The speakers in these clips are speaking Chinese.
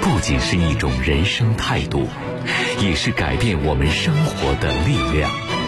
不仅是一种人生态度，也是改变我们生活的力量。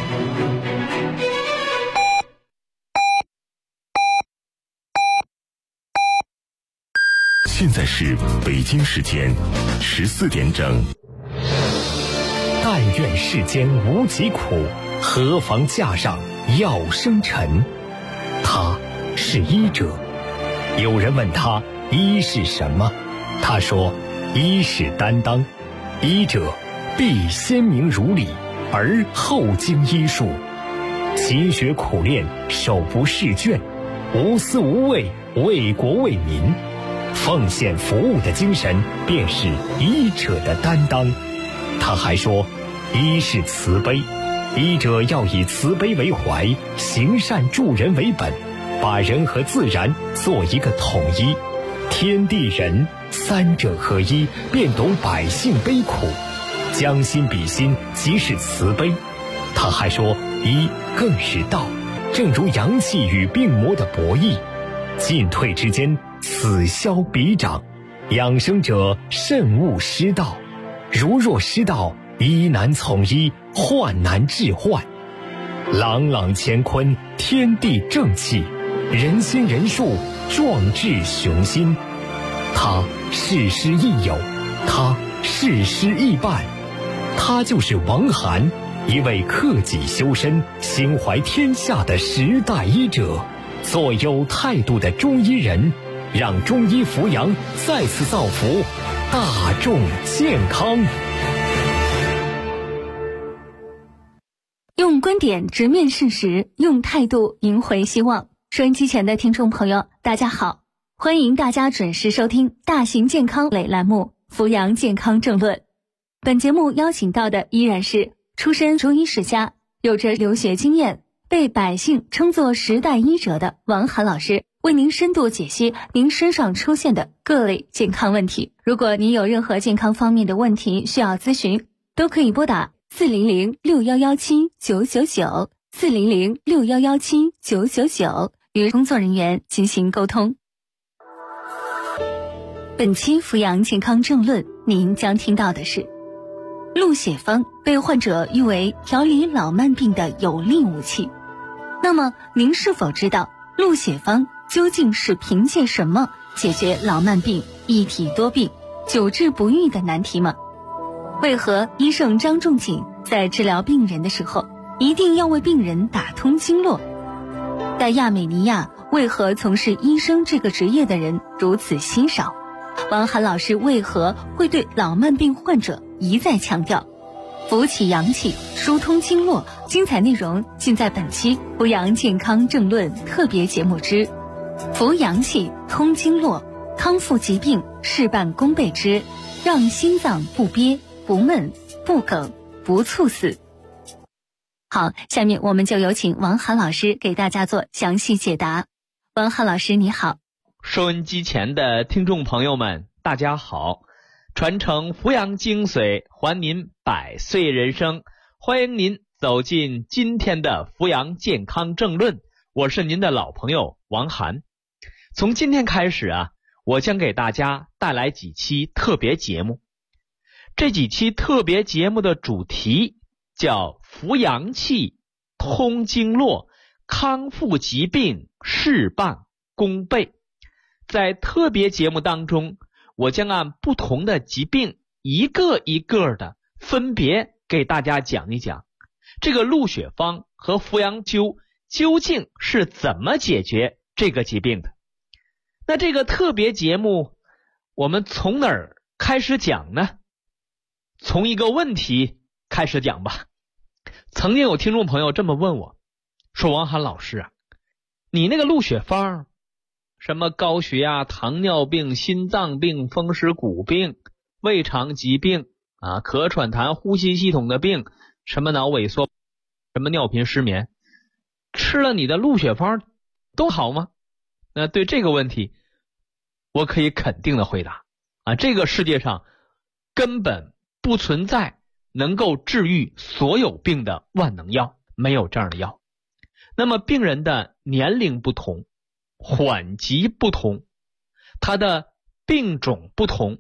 现在是北京时间14点整。但愿世间无疾苦，何妨架上药生尘。他是医者。有人问他医是什么，他说医是担当，医者必先明如理，而后经医术，勤学苦练，手不释卷，无私无畏，为国为民，奉献服务的精神便是医者的担当。他还说医是慈悲，医者要以慈悲为怀，行善助人为本，把人和自然做一个统一，天地人三者合一，便懂百姓悲苦，将心比心，即是慈悲。他还说医更是道，正如阳气与病魔的博弈，进退之间，此消彼长，养生者慎勿失道，如若失道，医难从医，患难治患。朗朗乾坤，天地正气，人心人术，壮志雄心。他事师亦友，他事师亦伴，他就是王涵，一位克己修身、心怀天下的时代医者，做有态度的中医人，让中医扶阳再次造福大众健康。 用观点直面事实，用态度赢回希望。收音机前的听众朋友，大家好，欢迎大家准时收听大型健康类栏目《扶阳健康政论》。本节目邀请到的依然是出身中医世家，有着留学经验，被百姓称作时代医者的王涵老师，为您深度解析您身上出现的各类健康问题。如果您有任何健康方面的问题需要咨询，都可以拨打400617999 400617999与工作人员进行沟通。本期扶阳健康政论，您将听到的是鹿血方被患者誉为调理老慢病的有力武器。那么您是否知道鹿血方究竟是凭借什么解决老慢病、一体多病、久治不愈的难题吗？为何医圣张仲景在治疗病人的时候一定要为病人打通经络？在亚美尼亚，为何从事医生这个职业的人如此稀少？王涵老师为何会对老慢病患者一再强调扶起阳气，疏通经络？精彩内容尽在本期扶阳健康政论特别节目之扶阳气，通经络，康复疾病事半功倍之让心脏不憋、不闷、不梗、不猝死。好，下面我们就有请王涵老师给大家做详细解答。王涵老师你好。 收音机前的听众朋友们大家好，传承扶阳精髓，还您百岁人生，欢迎您走进今天的扶阳健康政论，我是您的老朋友王涵。从今天开始我将给大家带来几期特别节目。这几期特别节目的主题叫扶阳气，通经络，康复疾病事半功倍。在特别节目当中，我将按不同的疾病一个一个的分别给大家讲一讲这个鹿血方和扶阳灸究竟是怎么解决这个疾病的。那这个特别节目我们从哪儿开始讲呢？从一个问题开始讲吧。曾经有听众朋友这么问我，说王涵老师你那个鹿血方，什么高血压、糖尿病、心脏病、风湿骨病、胃肠疾病咳喘痰、呼吸系统的病，什么脑萎缩、什么尿频失眠，吃了你的鹿血方都好吗？那对这个问题我可以肯定的回答这个世界上根本不存在能够治愈所有病的万能药，没有这样的药。那么病人的年龄不同，缓急不同，他的病种不同，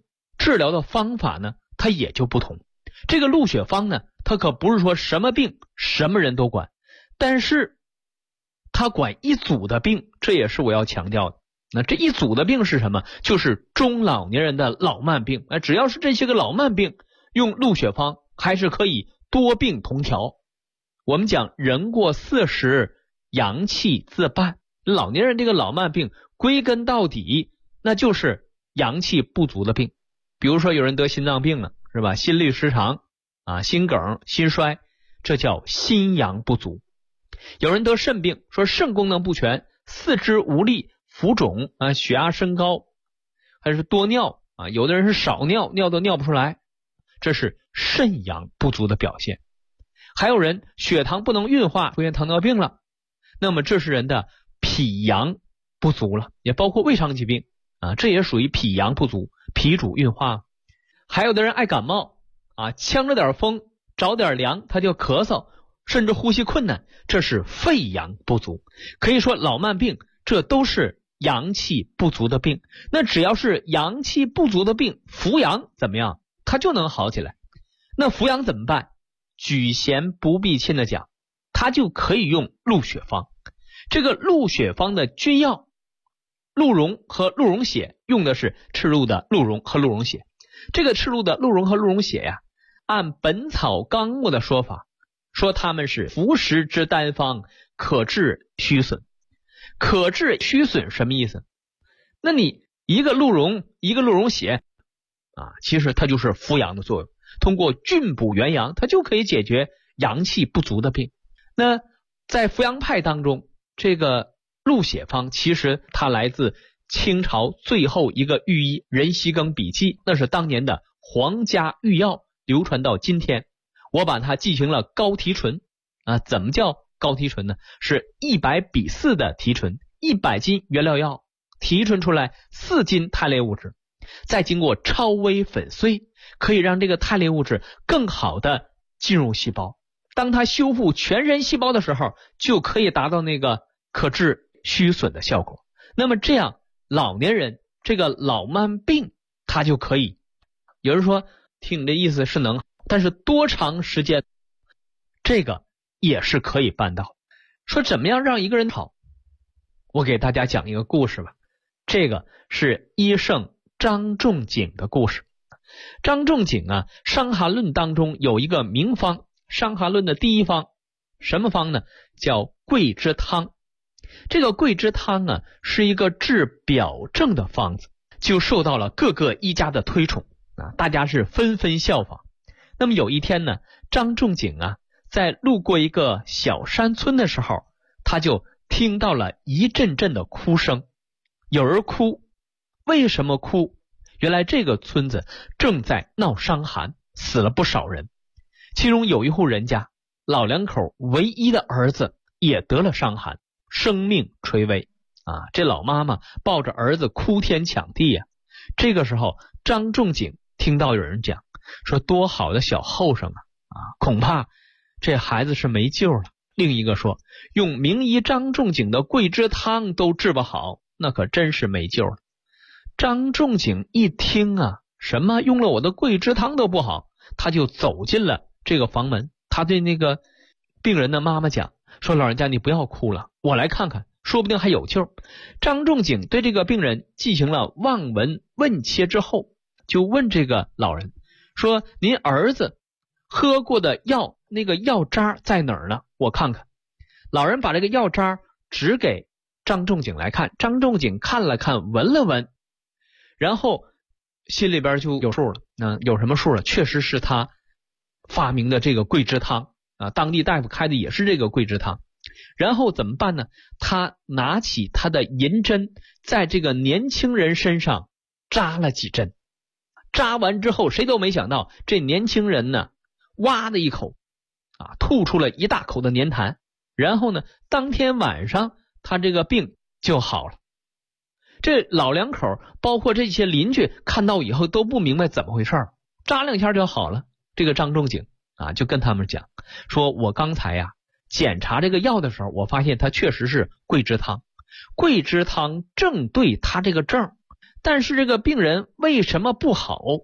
治疗的方法呢，它也就不同。这个鹿血方呢，它可不是说什么病什么人都管，但是它管一组的病，这也是我要强调的。那这一组的病是什么？就是中老年人的老慢病。只要是这些个老慢病，用鹿血方还是可以多病同调。我们讲人过40，阳气自半，老年人这个老慢病归根到底那就是阳气不足的病。比如说有人得心脏病了，是吧？心律失常心梗、心衰，这叫心阳不足。有人得肾病，说肾功能不全，四肢无力，浮肿血压升高，还是多尿有的人是少尿，尿都尿不出来，这是肾阳不足的表现。还有人血糖不能运化，出现糖尿病了，那么这是人的脾阳不足了，也包括胃肠疾病这也属于脾阳不足，脾主运化。还有的人爱感冒呛着点风，着点凉，他就咳嗽，甚至呼吸困难，这是肺阳不足。可以说老慢病这都是阳气不足的病。那只要是阳气不足的病，扶阳怎么样？它就能好起来。那扶阳怎么办？举贤不避亲的讲，它就可以用鹿血方。这个鹿血方的君药鹿茸和鹿茸血，用的是赤鹿的鹿茸和鹿茸血。这个赤鹿的鹿茸和鹿茸血呀，按本草纲目的说法，说它们是服食之单方，可治虚损。可治虚损什么意思？那你一个鹿茸一个鹿茸血其实它就是扶阳的作用，通过菌补元阳，它就可以解决阳气不足的病。那在扶阳派当中，这个鹿血方其实它来自清朝最后一个御医任锡庚笔记，那是当年的皇家御药，流传到今天。我把它记成了高提纯怎么叫高提纯呢？是100:4的提纯，100斤原料药提纯出来4斤肽类物质，再经过超微粉碎，可以让这个肽类物质更好的进入细胞。当它修复全身细胞的时候，就可以达到那个可治虚损的效果。那么这样老年人这个老慢病它就可以，有人说听你的意思是能，但是多长时间这个也是可以办到。说怎么样让一个人好，我给大家讲一个故事吧。这个是医圣张仲景的故事。张仲景伤寒论当中有一个名方，伤寒论的第一方，什么方呢？叫桂枝汤。这个桂枝汤是一个治表症的方子，就受到了各个医家的推崇大家是纷纷效仿。那么有一天呢，张仲景在路过一个小山村的时候，他就听到了一阵阵的哭声。有人哭，为什么哭？原来这个村子正在闹伤寒，死了不少人。其中有一户人家，老两口唯一的儿子也得了伤寒，生命垂危这老妈妈抱着儿子哭天抢地这个时候张仲景听到有人讲说，多好的小后生恐怕这孩子是没救了。另一个说，用名医张仲景的桂枝汤都治不好，那可真是没救了。张仲景一听什么用了我的桂枝汤都不好，他就走进了这个房门。他对那个病人的妈妈讲说，老人家你不要哭了，我来看看，说不定还有救。张仲景对这个病人进行了望闻问切之后，就问这个老人说，您儿子喝过的药，那个药渣在哪儿呢？我看看。老人把这个药渣指给张仲景来看，张仲景看了看，闻了闻，然后心里边就有数了。有什么数了？确实是他发明的这个桂枝汤当地大夫开的也是这个桂枝汤。然后怎么办呢？他拿起他的银针，在这个年轻人身上扎了几针。扎完之后，谁都没想到这年轻人呢，哇的一口吐出了一大口的粘痰。然后呢，当天晚上他这个病就好了。这老两口包括这些邻居看到以后都不明白怎么回事，扎两下就好了。这个张仲景就跟他们讲说，我刚才检查这个药的时候，我发现它确实是桂枝汤，桂枝汤正对他这个症，但是这个病人为什么不好？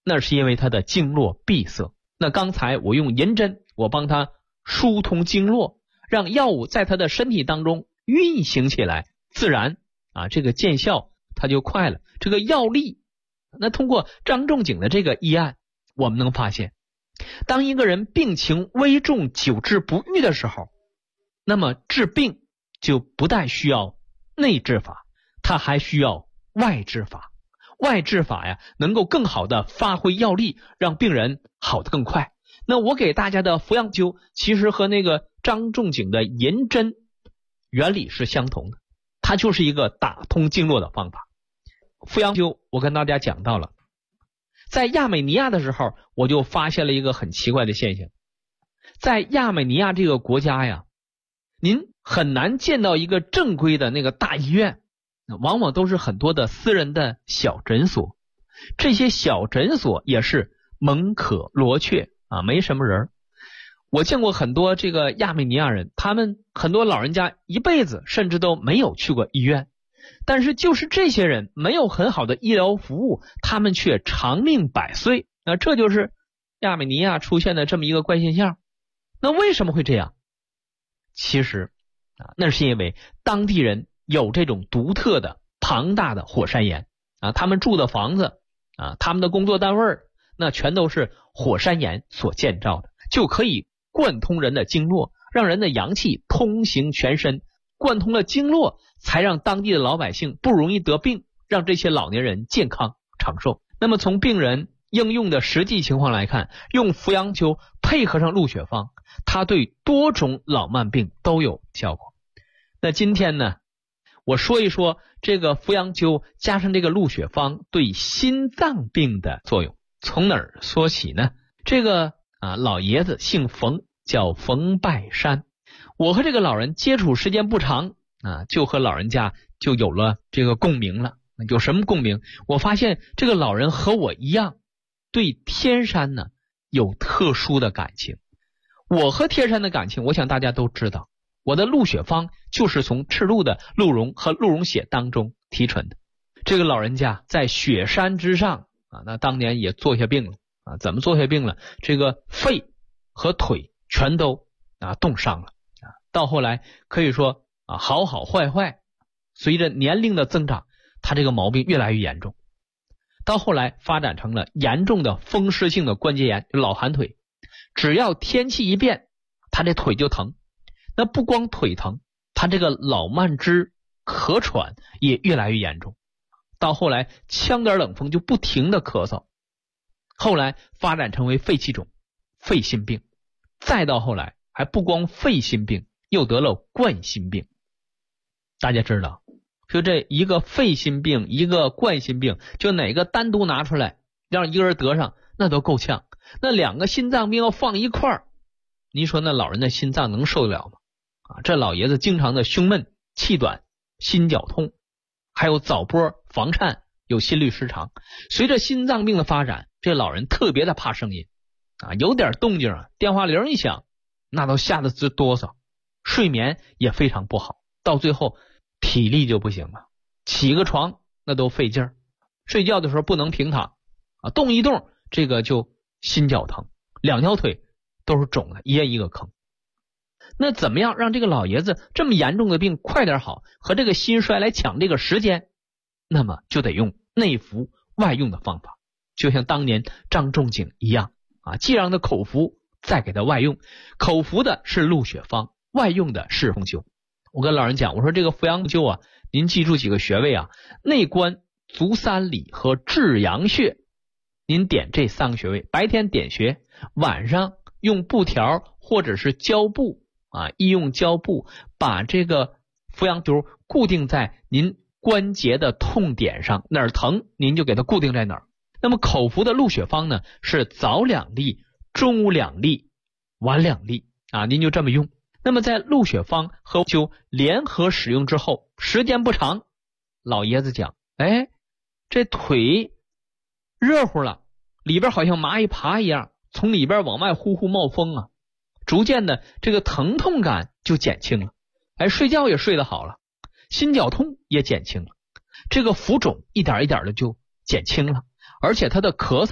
那是因为他的经络闭塞。那刚才我用银针，我帮他疏通经络，让药物在他的身体当中运行起来，自然这个见效它就快了，这个药力。那通过张仲景的这个医案，我们能发现，当一个人病情危重久治不愈的时候，那么治病就不但需要内治法，它还需要外治法。外治法呀，能够更好的发挥药力，让病人好得更快。那我给大家的服药灸其实和那个张仲景的银针原理是相同的，它就是一个打通经络的方法。服药灸我跟大家讲到了，在亚美尼亚的时候，我就发现了一个很奇怪的现象。在亚美尼亚这个国家呀，您很难见到一个正规的那个大医院，往往都是很多的私人的小诊所。这些小诊所也是门可罗雀没什么人。我见过很多这个亚美尼亚人，他们很多老人家一辈子甚至都没有去过医院，但是就是这些人没有很好的医疗服务，他们却长命百岁。那这就是亚美尼亚出现的这么一个怪现象。那为什么会这样？其实那是因为当地人有这种独特的庞大的火山岩他们住的房子他们的工作单位那全都是火山岩所建造的，就可以贯通人的经络，让人的阳气通行全身。贯通了经络，才让当地的老百姓不容易得病，让这些老年人健康长寿。那么从病人应用的实际情况来看，用扶阳灸配合上鹿血方，它对多种老慢病都有效果。那今天呢，我说一说这个扶阳灸加上这个鹿血方对心脏病的作用。从哪儿说起呢？这个老爷子姓冯，叫冯拜山。我和这个老人接触时间不长就和老人家就有了这个共鸣了。有什么共鸣？我发现这个老人和我一样，对天山呢有特殊的感情。我和天山的感情，我想大家都知道，我的鹿血方就是从赤鹿的鹿茸和鹿茸血当中提纯的。这个老人家在雪山之上那当年也坐下病了怎么坐下病了？这个肺和腿全都冻伤了到后来可以说好好坏坏，随着年龄的增长，他这个毛病越来越严重，到后来发展成了严重的风湿性的关节炎，老寒腿。只要天气一变，他这腿就疼。那不光腿疼，他这个老慢支咳喘也越来越严重，到后来呛点冷风就不停的咳嗽，后来发展成为肺气肿、肺心病，再到后来还不光肺心病，又得了冠心病。大家知道，就这一个肺心病，一个冠心病，就哪个单独拿出来让一个人得上，那都够呛。那两个心脏病要放一块儿，你说那老人的心脏能受得了吗？这老爷子经常的胸闷、气短、心绞痛，还有早搏、房颤，有心律失常。随着心脏病的发展，这老人特别的怕声音有点动静电话铃一响，那都吓得直哆嗦，睡眠也非常不好，到最后体力就不行了，起个床那都费劲儿，睡觉的时候不能平躺动一动这个就心绞疼，两条腿都是肿的，一人一个坑。那怎么样让这个老爷子这么严重的病快点好，和这个心衰来抢这个时间？那么就得用内服外用的方法，就像当年张仲景一样既让他口服，再给他外用。口服的是鹿血方，外用的是风灸。我跟老人讲，我说这个扶阳灸您记住几个穴位内关、足三里和至阳穴，您点这3个穴位，白天点穴，晚上用布条或者是胶布医用胶布把这个扶阳灸固定在您关节的痛点上，哪儿疼您就给它固定在哪儿。那么口服的鹿血方呢，是早2粒，中午2粒，晚2粒您就这么用。那么在鹿血方和灸联合使用之后，时间不长，老爷子讲这腿热乎了，里边好像蚂蚁爬一样，从里边往外呼呼冒风逐渐的这个疼痛感就减轻了，睡觉也睡得好了，心绞痛也减轻了，这个浮肿一点一点的就减轻了，而且他的咳嗽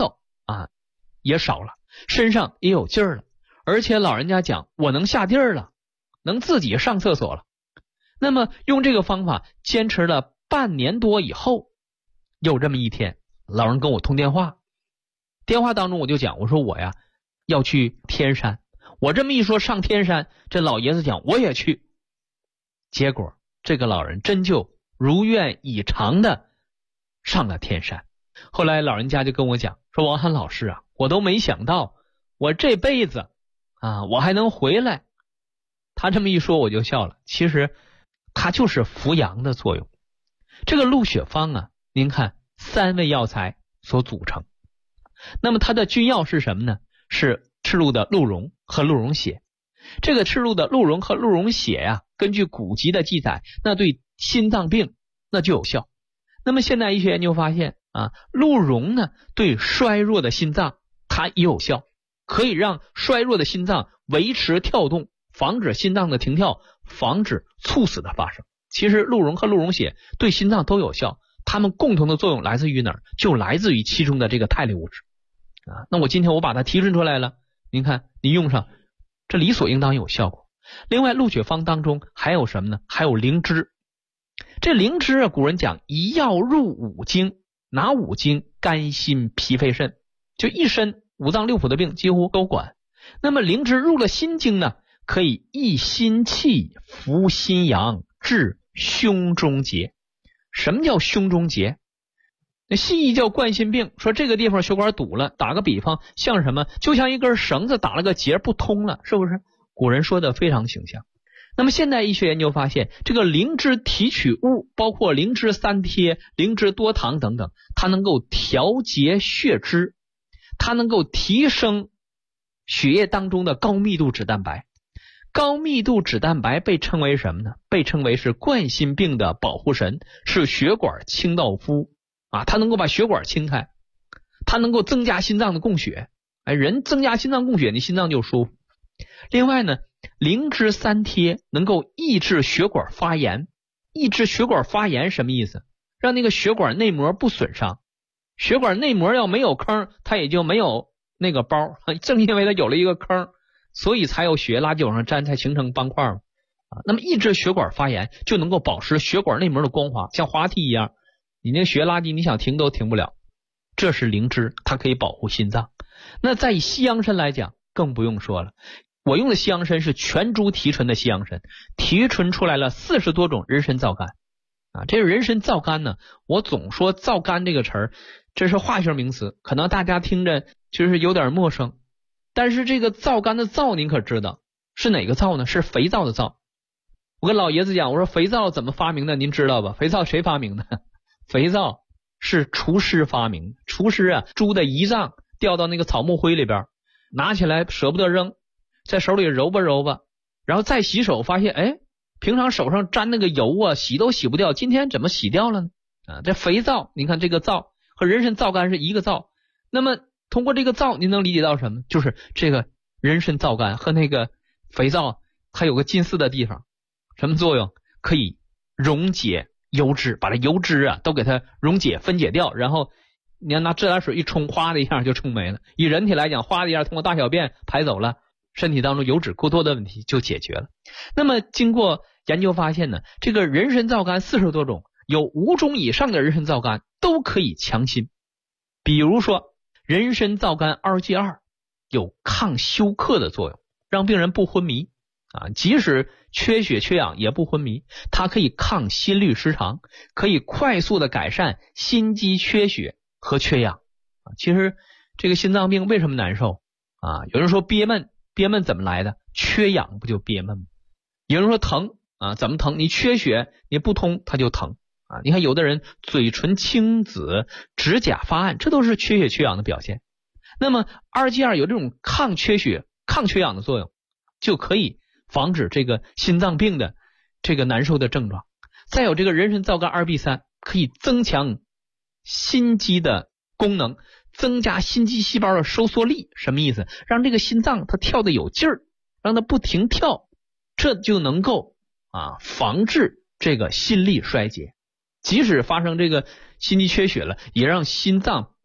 也少了，身上也有劲儿了，而且老人家讲我能下地儿了，能自己上厕所了。那么用这个方法坚持了半年多以后，有这么一天，老人跟我通电话，电话当中我就讲，我说我呀要去天山，我这么一说上天山，这老爷子讲我也去，结果这个老人真就如愿以偿的上了天山。后来老人家就跟我讲说，王涵老师啊，我都没想到我这辈子我还能回来。他这么一说我就笑了，其实它就是扶阳的作用。这个鹿血方啊，您看3味药材所组成，那么它的君药是什么呢？是赤鹿的鹿茸和鹿茸血。这个赤鹿的鹿茸和鹿茸血呀，根据古籍的记载，那对心脏病那就有效。那么现代医学研究发现鹿茸呢对衰弱的心脏它也有效，可以让衰弱的心脏维持跳动，防止心脏的停跳，防止猝死的发生。其实鹿茸和鹿茸血对心脏都有效，它们共同的作用来自于哪儿？就来自于其中的这个肽类物质那我今天我把它提纯出来了，您看你用上，这理所应当有效果。另外鹿血方当中还有什么呢？还有灵芝。这灵芝古人讲一药入5经，哪5经？肝心脾肺肾，就一身5脏6腑的病几乎都管。那么灵芝入了心经呢，可以益心气，扶心阳，治胸中结。什么叫胸中结？那西医叫冠心病，说这个地方血管堵了，打个比方像什么？就像一根绳子打了个结不通了，是不是？古人说的非常形象。那么现代医学研究发现，这个灵芝提取物包括灵芝3贴、灵芝多糖等等，它能够调节血脂，它能够提升血液当中的高密度脂蛋白。高密度脂蛋白被称为什么呢？被称为是冠心病的保护神，是血管清道夫它能够把血管清开，它能够增加心脏的供血。人增加心脏供血，你心脏就舒服。另外呢，灵芝3贴能够抑制血管发炎。抑制血管发炎什么意思？让那个血管内膜不损伤。血管内膜要没有坑，它也就没有那个包。正因为它有了一个坑，所以才有血液垃圾往上粘，才形成斑块那么抑制血管发炎，就能够保持血管内膜的光滑，像滑梯一样，你那个血液垃圾你想停都停不了。这是灵芝，它可以保护心脏。那在以西洋参来讲更不用说了，我用的西洋参是全株提纯的西洋参，提纯出来了40多种人参皂苷这个人参皂苷呢，我总说皂苷这个词儿，这是化学名词，可能大家听着就是有点陌生。但是这个皂苷的皂您可知道是哪个皂呢？是肥皂的皂。我跟老爷子讲，我说肥皂怎么发明的您知道吧？肥皂谁发明的？肥皂是厨师发明的。厨师猪的胰脏掉到那个草木灰里边，拿起来舍不得扔，在手里揉吧揉吧，然后再洗手，发现平常手上沾那个油洗都洗不掉，今天怎么洗掉了呢？这肥皂，你看这个皂和人参皂苷是一个皂。那么通过这个皂您能理解到什么？就是这个人参皂苷和那个肥皂它有个近似的地方。什么作用？可以溶解油脂，把这油脂都给它溶解分解掉，然后你要拿自来水一冲，哗的一下就冲没了。以人体来讲，哗的一下通过大小便排走了，身体当中油脂过多的问题就解决了。那么经过研究发现呢，这个人参皂苷40多种，有5种以上的人参皂苷都可以强心。比如说人参皂苷 2G2 有抗休克的作用，让病人不昏迷即使缺血缺氧也不昏迷。它可以抗心律失常，可以快速的改善心肌缺血和缺氧其实这个心脏病为什么难受有人说憋闷，憋闷怎么来的？缺氧不就憋闷吗？有人说疼怎么疼？你缺血你不通它就疼你看有的人嘴唇青紫，指甲发暗，这都是缺血缺氧的表现。那么 2G2 有这种抗缺血抗缺氧的作用，就可以防止这个心脏病的这个难受的症状。再有这个人参皂苷 2B3 可以增强心肌的功能，增加心肌细胞的收缩力。什么意思？让这个心脏它跳得有劲儿，让它不停跳，这就能够防治这个心力衰竭。即使发生这个心肌缺血了，也让心脏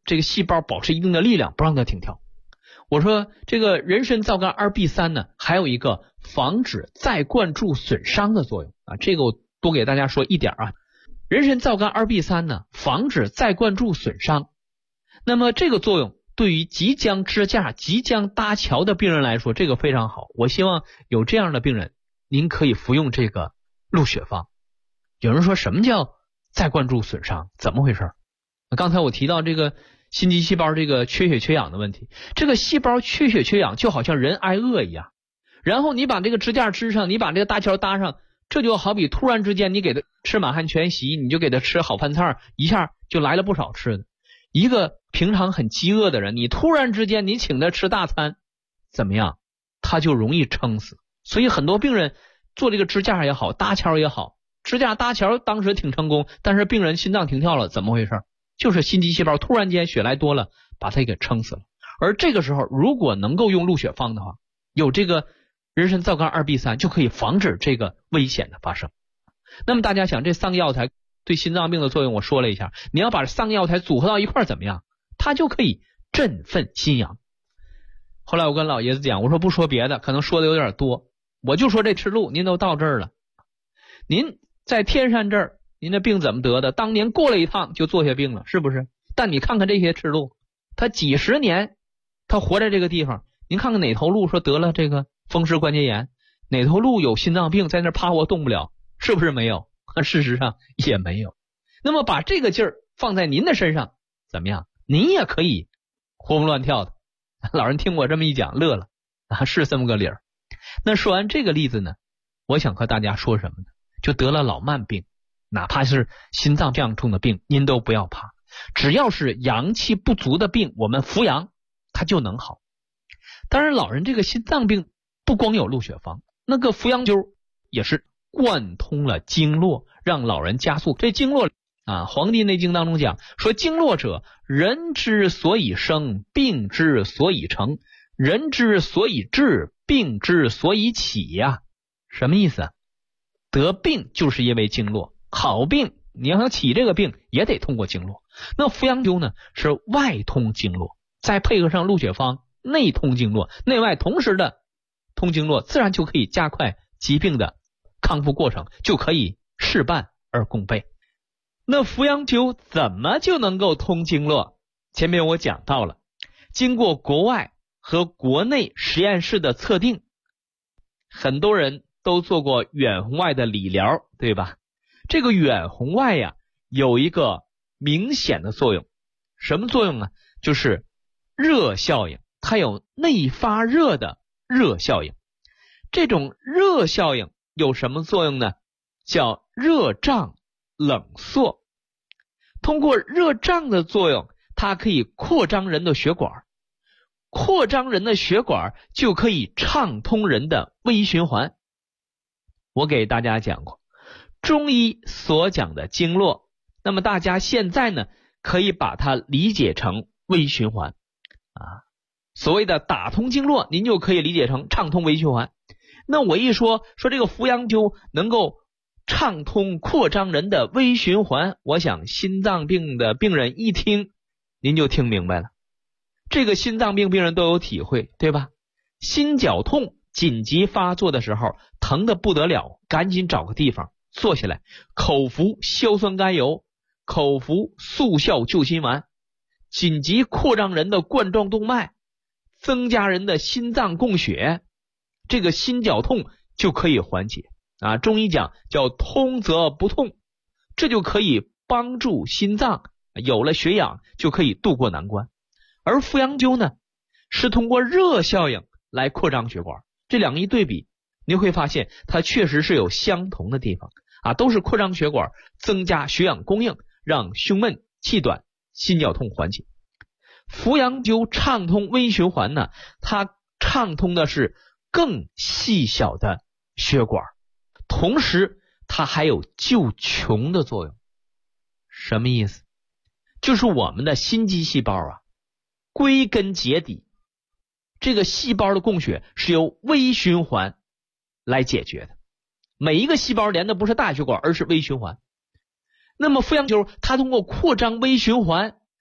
这个细胞保持一定的力量，不让它停跳。我说这个人参皂苷 2B3 呢，还有一个防止再灌注损伤的作用啊，这个我多给大家说一点啊。人参皂苷 2B3 呢，防止再灌注损伤。那么这个作用对于即将支架、即将搭桥的病人来说，这个非常好。我希望有这样的病人，您可以服用这个鹿血方。有人说什么叫再灌注损伤？怎么回事？刚才我提到这个心肌细胞这个缺血缺氧的问题，这个细胞缺血缺氧就好像人挨饿一样，然后你把这个支架支上，你把这个搭桥搭上，这就好比突然之间你给他吃满汉全席，你就给他吃好饭菜，一下就来了不少吃的。一个平常很饥饿的人，你突然之间你请他吃大餐，怎么样？他就容易撑死。所以很多病人做这个支架也好，搭桥也好，支架搭桥当时挺成功，但是病人心脏停跳了，怎么回事？就是心肌细胞突然间血来多了，把它给撑死了。而这个时候如果能够用鹿血方的话，有这个人参皂苷 2B3 就可以防止这个危险的发生。那么大家想，这3个药材对心脏病的作用我说了一下，你要把3个药材组合到一块怎么样？它就可以振奋心阳。后来我跟老爷子讲，我说不说别的，可能说的有点多，我就说这吃鹿。您都到这儿了，您在天山这儿，您的病怎么得的？当年过了一趟就坐下病了，是不是？但你看看这些吃鹿，他几十年他活在这个地方，您看看哪头鹿说得了这个风湿关节炎，哪头鹿有心脏病在那趴窝动不了，是不是没有？事实上也没有。那么把这个劲儿放在您的身上怎么样？您也可以活蹦乱跳的。老人听我这么一讲乐了啊，是这么个理儿。那说完这个例子呢，我想和大家说什么呢？就得了老慢病，哪怕是心脏这样重的病，您都不要怕，只要是阳气不足的病，我们服阳它就能好。当然老人这个心脏病不光有鹿血方，那个扶阳灸也是贯通了经络，让老人加速。这经络啊，《黄帝内经》当中讲说，经络者，人之所以生，病之所以成，人之所以治，病之所以起呀。什么意思啊？得病就是因为经络，好病你要想起这个病也得通过经络。那扶阳灸呢，是外通经络，再配合上鹿血方，内通经络，内外同时的通经络，自然就可以加快疾病的康复过程，就可以事半而功倍。那扶阳灸怎么就能够通经络？前面我讲到了，经过国外和国内实验室的测定，很多人都做过远红外的理疗，对吧？这个远红外呀，有一个明显的作用。什么作用呢？就是热效应，它有内发热的热效应。这种热效应有什么作用呢？叫热胀冷缩。通过热胀的作用，它可以扩张人的血管，扩张人的血管就可以畅通人的微循环。我给大家讲过中医所讲的经络，那么大家现在呢可以把它理解成微循环啊。所谓的打通经络，您就可以理解成畅通微循环。那我一说这个扶阳灸能够畅通扩张人的微循环，我想心脏病的病人一听您就听明白了。这个心脏病病人都有体会，对吧？心绞痛紧急发作的时候，疼得不得了，赶紧找个地方坐下来，口服硝酸甘油，口服速效救心丸，紧急扩张人的冠状动脉，增加人的心脏供血，这个心绞痛就可以缓解啊。中医讲叫通则不痛，这就可以帮助心脏有了血氧，就可以渡过难关。而扶阳灸呢，是通过热效应来扩张血管，这两个一对比，你会发现它确实是有相同的地方啊，都是扩张血管，增加血氧供应，让胸闷气短心绞痛缓解。扶阳灸畅通微循环呢，它畅通的是更细小的血管，同时它还有救穷的作用。什么意思？就是我们的心肌细胞啊，归根结底这个细胞的供血是由微循环来解决的，每一个细胞连的不是大血管，而是微循环。那么扶阳灸它通过扩张微循环，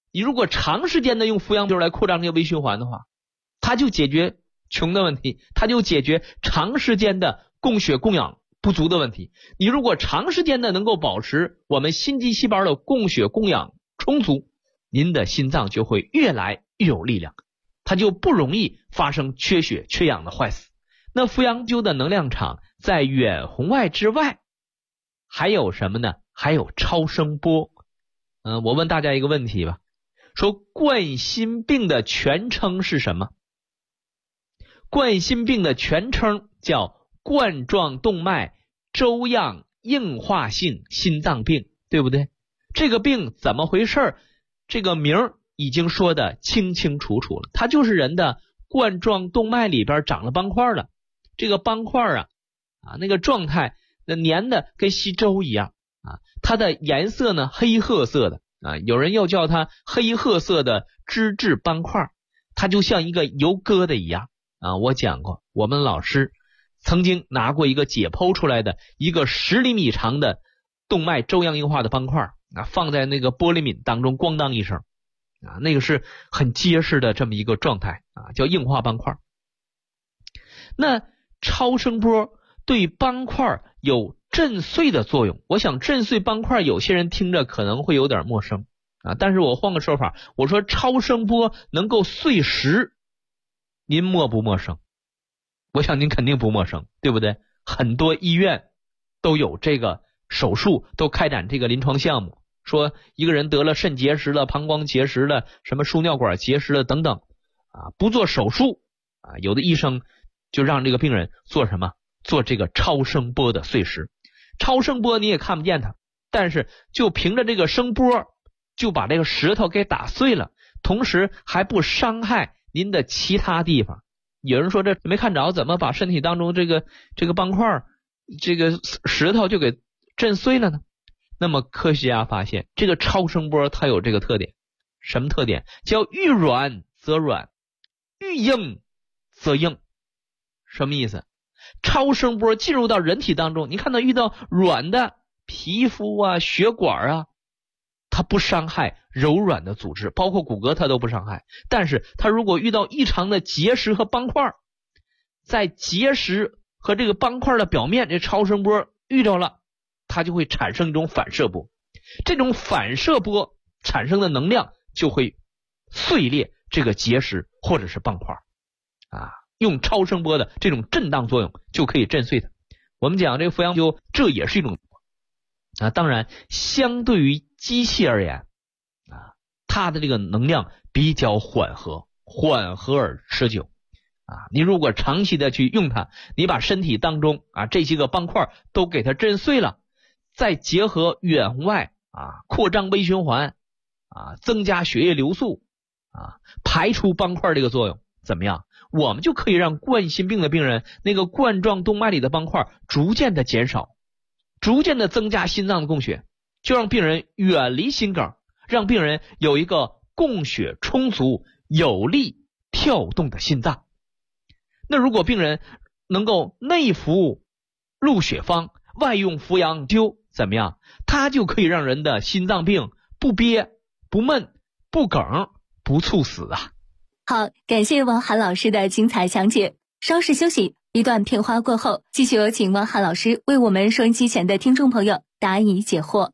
你如果长时间的用扶阳灸来扩张这个微循环的话，它就解决穷的问题，它就解决长时间的供血供氧不足的问题。你如果长时间的能够保持我们心肌细胞的供血供氧充足，您的心脏就会越来越有力量，它就不容易发生缺血缺氧的坏死。那扶阳灸的能量场在远红外之外还有什么呢？还有超声波。我问大家一个问题吧，说冠心病的全称是什么？冠心病的全称叫冠状动脉粥样硬化性心脏病，对不对？这个病怎么回事？这个名已经说的清清楚楚了，它就是人的冠状动脉里边长了斑块了。这个斑块那个状态粘的跟稀粥一样它的颜色呢黑褐色的有人又叫它黑褐色的脂质斑块，它就像一个油疙瘩一样我讲过，我们老师曾经拿过一个解剖出来的一个10厘米长的动脉粥样硬化的斑块放在那个玻璃皿当中，咣当一声那个是很结实的这么一个状态叫硬化斑块。那超声波对斑块有震碎的作用，我想震碎斑块有些人听着可能会有点陌生但是我换个说法，我说超声波能够碎石，您陌不陌生？我想您肯定不陌生，对不对？很多医院都有这个手术，都开展这个临床项目，说一个人得了肾结石了、膀胱结石了、什么输尿管结石了等等不做手术有的医生就让这个病人做什么？做这个超声波的碎石。超声波你也看不见它，但是就凭着这个声波就把这个石头给打碎了，同时还不伤害您的其他地方。有人说这没看着，怎么把身体当中这个斑块这个石头就给震碎了呢？那么科学家发现这个超声波它有这个特点，什么特点？叫遇软则软，遇硬则硬。什么意思？超声波进入到人体当中，你看到遇到软的皮肤血管它不伤害柔软的组织，包括骨骼它都不伤害。但是它如果遇到异常的结石和斑块，在结石和这个斑块的表面，这超声波遇着了，它就会产生一种反射波，这种反射波产生的能量就会碎裂这个结石或者是斑块用超声波的这种震荡作用就可以震碎它。我们讲这个扶阳灸，这也是一种当然相对于机器而言它的这个能量比较缓和而持久你如果长期的去用它，你把身体当中这些个斑块都给它震碎了，再结合远红外扩张微循环增加血液流速排除斑块这个作用，怎么样？我们就可以让冠心病的病人那个冠状动脉里的斑块逐渐的减少，逐渐的增加心脏的供血，就让病人远离心梗，让病人有一个供血充足、有力跳动的心脏。那如果病人能够内服鹿血芳，外用扶阳灸，怎么样？它就可以让人的心脏病不憋、不闷、不梗、不猝死好，感谢王涵老师的精彩讲解。稍事休息，一段片花过后，继续有请王涵老师为我们收音机前的听众朋友答疑解惑。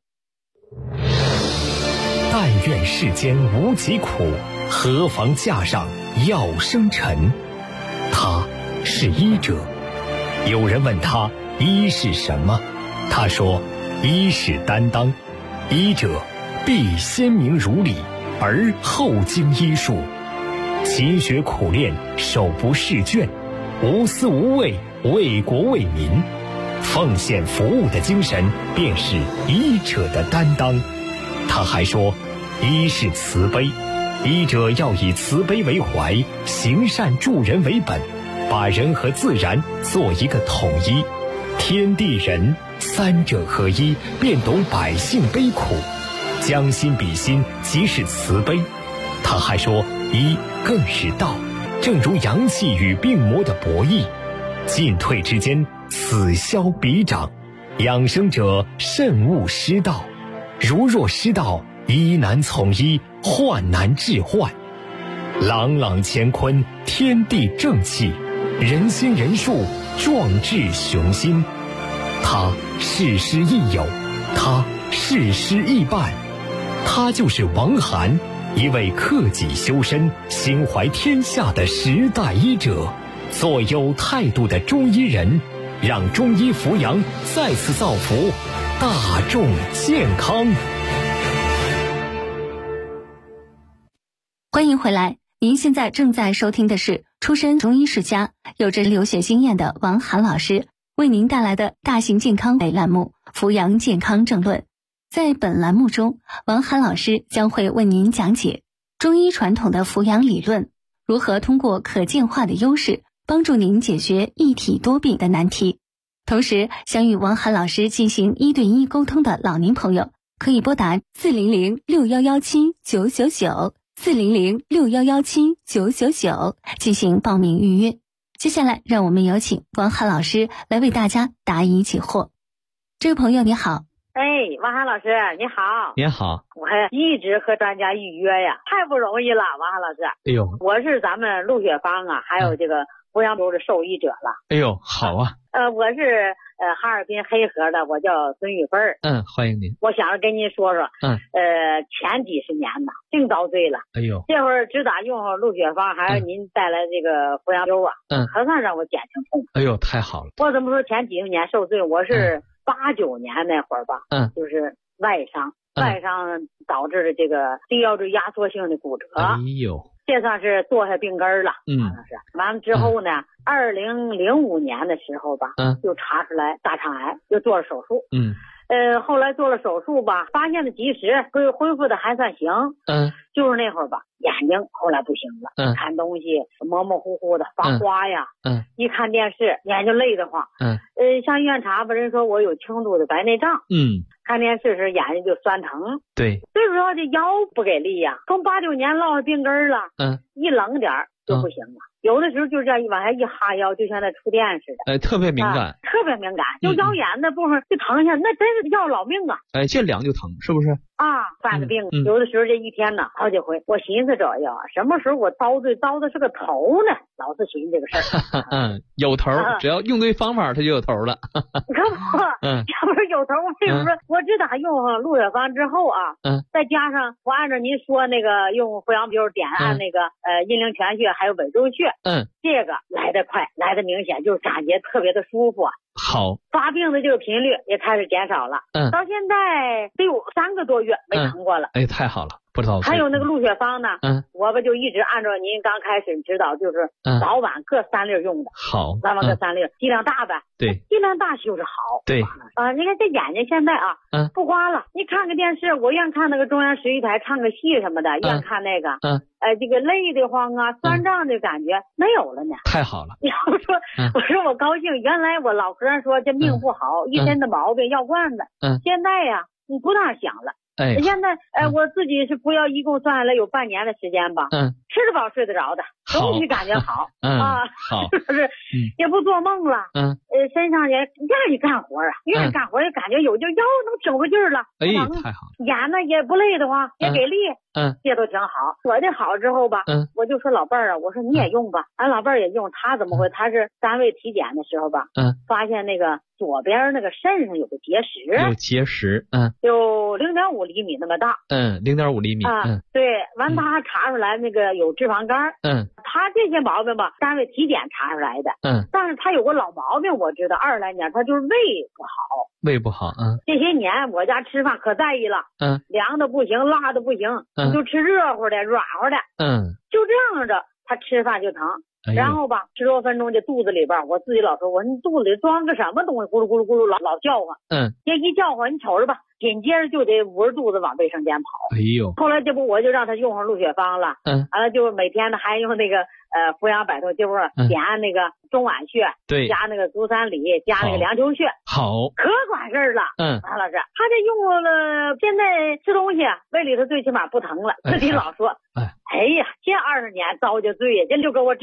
但愿世间无疾苦，何妨架上药生尘。他是医者。有人问他医是什么，他说医是担当，医者必先明如理，而后经医术，勤学苦练，手不释卷，无私无畏，为国为民，奉献服务的精神便是医者的担当。他还说医是慈悲，医者要以慈悲为怀，行善助人为本，把人和自然做一个统一，天地人三者合一，便懂百姓悲苦，将心比心，即是慈悲。他还说医更是道，正如阳气与病魔的博弈，进退之间，此消彼长，养生者慎勿失道。如若失道，医难从医， 患难治患，朗朗乾坤，天地正气，人心人术，壮志雄心。他事师亦友，他事师亦伴，他就是王涵，一位克己修身、心怀天下的时代医者，做有态度的中医人，让中医扶阳再次造福大众健康。 欢迎回来，您现在正在收听的是出身中医世家、有着留学经验的王涵老师为您带来的大型健康类栏目《扶阳健康正论》。在本栏目中，王涵老师将会为您讲解中医传统的扶阳理论，如何通过可见化的优势帮助您解决一体多病的难题。同时，想与王涵老师进行1对1沟通的老年朋友，可以拨打400-6117-999，400-6117-999进行报名预约。接下来，让我们有请王涵老师来为大家答疑解惑。这位朋友你好。 王涵老师你好。 您好。 我还一直和专家预约呀，太不容易了，王涵老师。 哎呦， 我是咱们陆雪芳啊，还有这个扶阳州的受益者了。 哎呦，好啊。 我是哈尔滨黑河的，我叫孙玉芬。 欢迎您。 我想着跟您说说，前几十年呢，净遭罪了。 哎呦， 这会儿只打用陆雪芳，还是您带来这个扶阳州啊，可算让我减轻痛。 哎呦，太好了。 我怎么说前几十年受罪？我是89年那会儿吧，就是外伤导致的这个低腰椎压缩性的骨折。 哎呦， 这算是坐下病根了。完了之后呢，2005年的时候吧，就查出来大肠癌，就做了手术。后来做了手术吧，发现的及时，恢复的还算行。就是那会儿吧，眼睛后来不行了，看东西模模糊糊的，发花呀。一看电视眼睛累得慌。上医院查吧，人说我有轻度的白内障。看电视时眼睛就酸疼。对，最主要的腰不给力呀，从89年落下病根了。一冷点就不行了。有的时候就这样往下一哈腰，就像那触电似的。 特别敏感。特别敏感，就腰眼那部分就疼一下，那真是要老命啊。 这凉就疼，是不是？ 犯的病。有的时候这一天呢好几回，我寻思着呀，什么时候我遭罪遭的是个头呢？老是寻思这个事儿。 有头，只要用对方法，它就有头了。 你看我，要不是有头，为什么说我只打用陆雪芳之后啊，再加上我按照您说那个用扶阳灸点按那个阴陵泉穴还有尾周穴，这个来得快，来得明显，就是感觉特别的舒服啊。 好， 发病的这个频率也开始减少了。到现在得有3个多月没疼过了。太好了，不知道。还有那个陆雪芳呢，我吧就一直按照您刚开始指导，就是早晚各3粒用的。好，早晚各3粒，剂量大呗。对，剂量大就是好。对，你看这眼睛现在啊，不花了。你看个电视，我愿看那个中央11台，看个戏什么的，愿看那个。这个累得慌啊，酸胀的感觉没有了呢。太好了。你要说，我说我高兴，原来我老和尚说这命不好，一身的毛病药罐子。现在呀，你不大想了。现在我自己是服药，一共算下来有半年的时间吧。吃得饱睡得着的，总体感觉好。好，是不是？也不做梦了。身上也愿意干活啊，愿意干活也感觉有劲，腰能挺回劲儿了。太好了。眼呢也不累得慌，也给力。这都挺好。我这好之后吧，我就说老伴儿啊，我说你也用吧。俺老伴儿也用，他怎么会？他是单位体检的时候吧，发现那个左边那个肾上有个结石。有结石。有0.5厘米那么大。0.5厘米。对，完他查出来那个有脂肪肝。他这些毛病吧，单位体检查出来的。但是他有个老毛病，我知道20来年，他就是胃不好。胃不好。这些年我家吃饭可在意了。凉的不行，辣的不行，就吃热乎的、软和的。就这样着，他吃饭就疼。然后吧，10多分钟这肚子里边，我自己老说，我说你肚子里装个什么东西，咕噜咕噜咕噜老叫唤。这一叫唤，你瞅着吧，紧接着就得捂着肚子往卫生间跑。后来这不我就让他用上陆雪芳了。完了就每天呢还用那个扶阳摆头灸点按那个中脘穴，加那个足三里，加那个梁丘穴。好，可管事儿了。王老师，他这用了，现在吃东西胃里头最起码不疼了，自己老说。哎呀，这20年遭就罪呀，这就给我治了。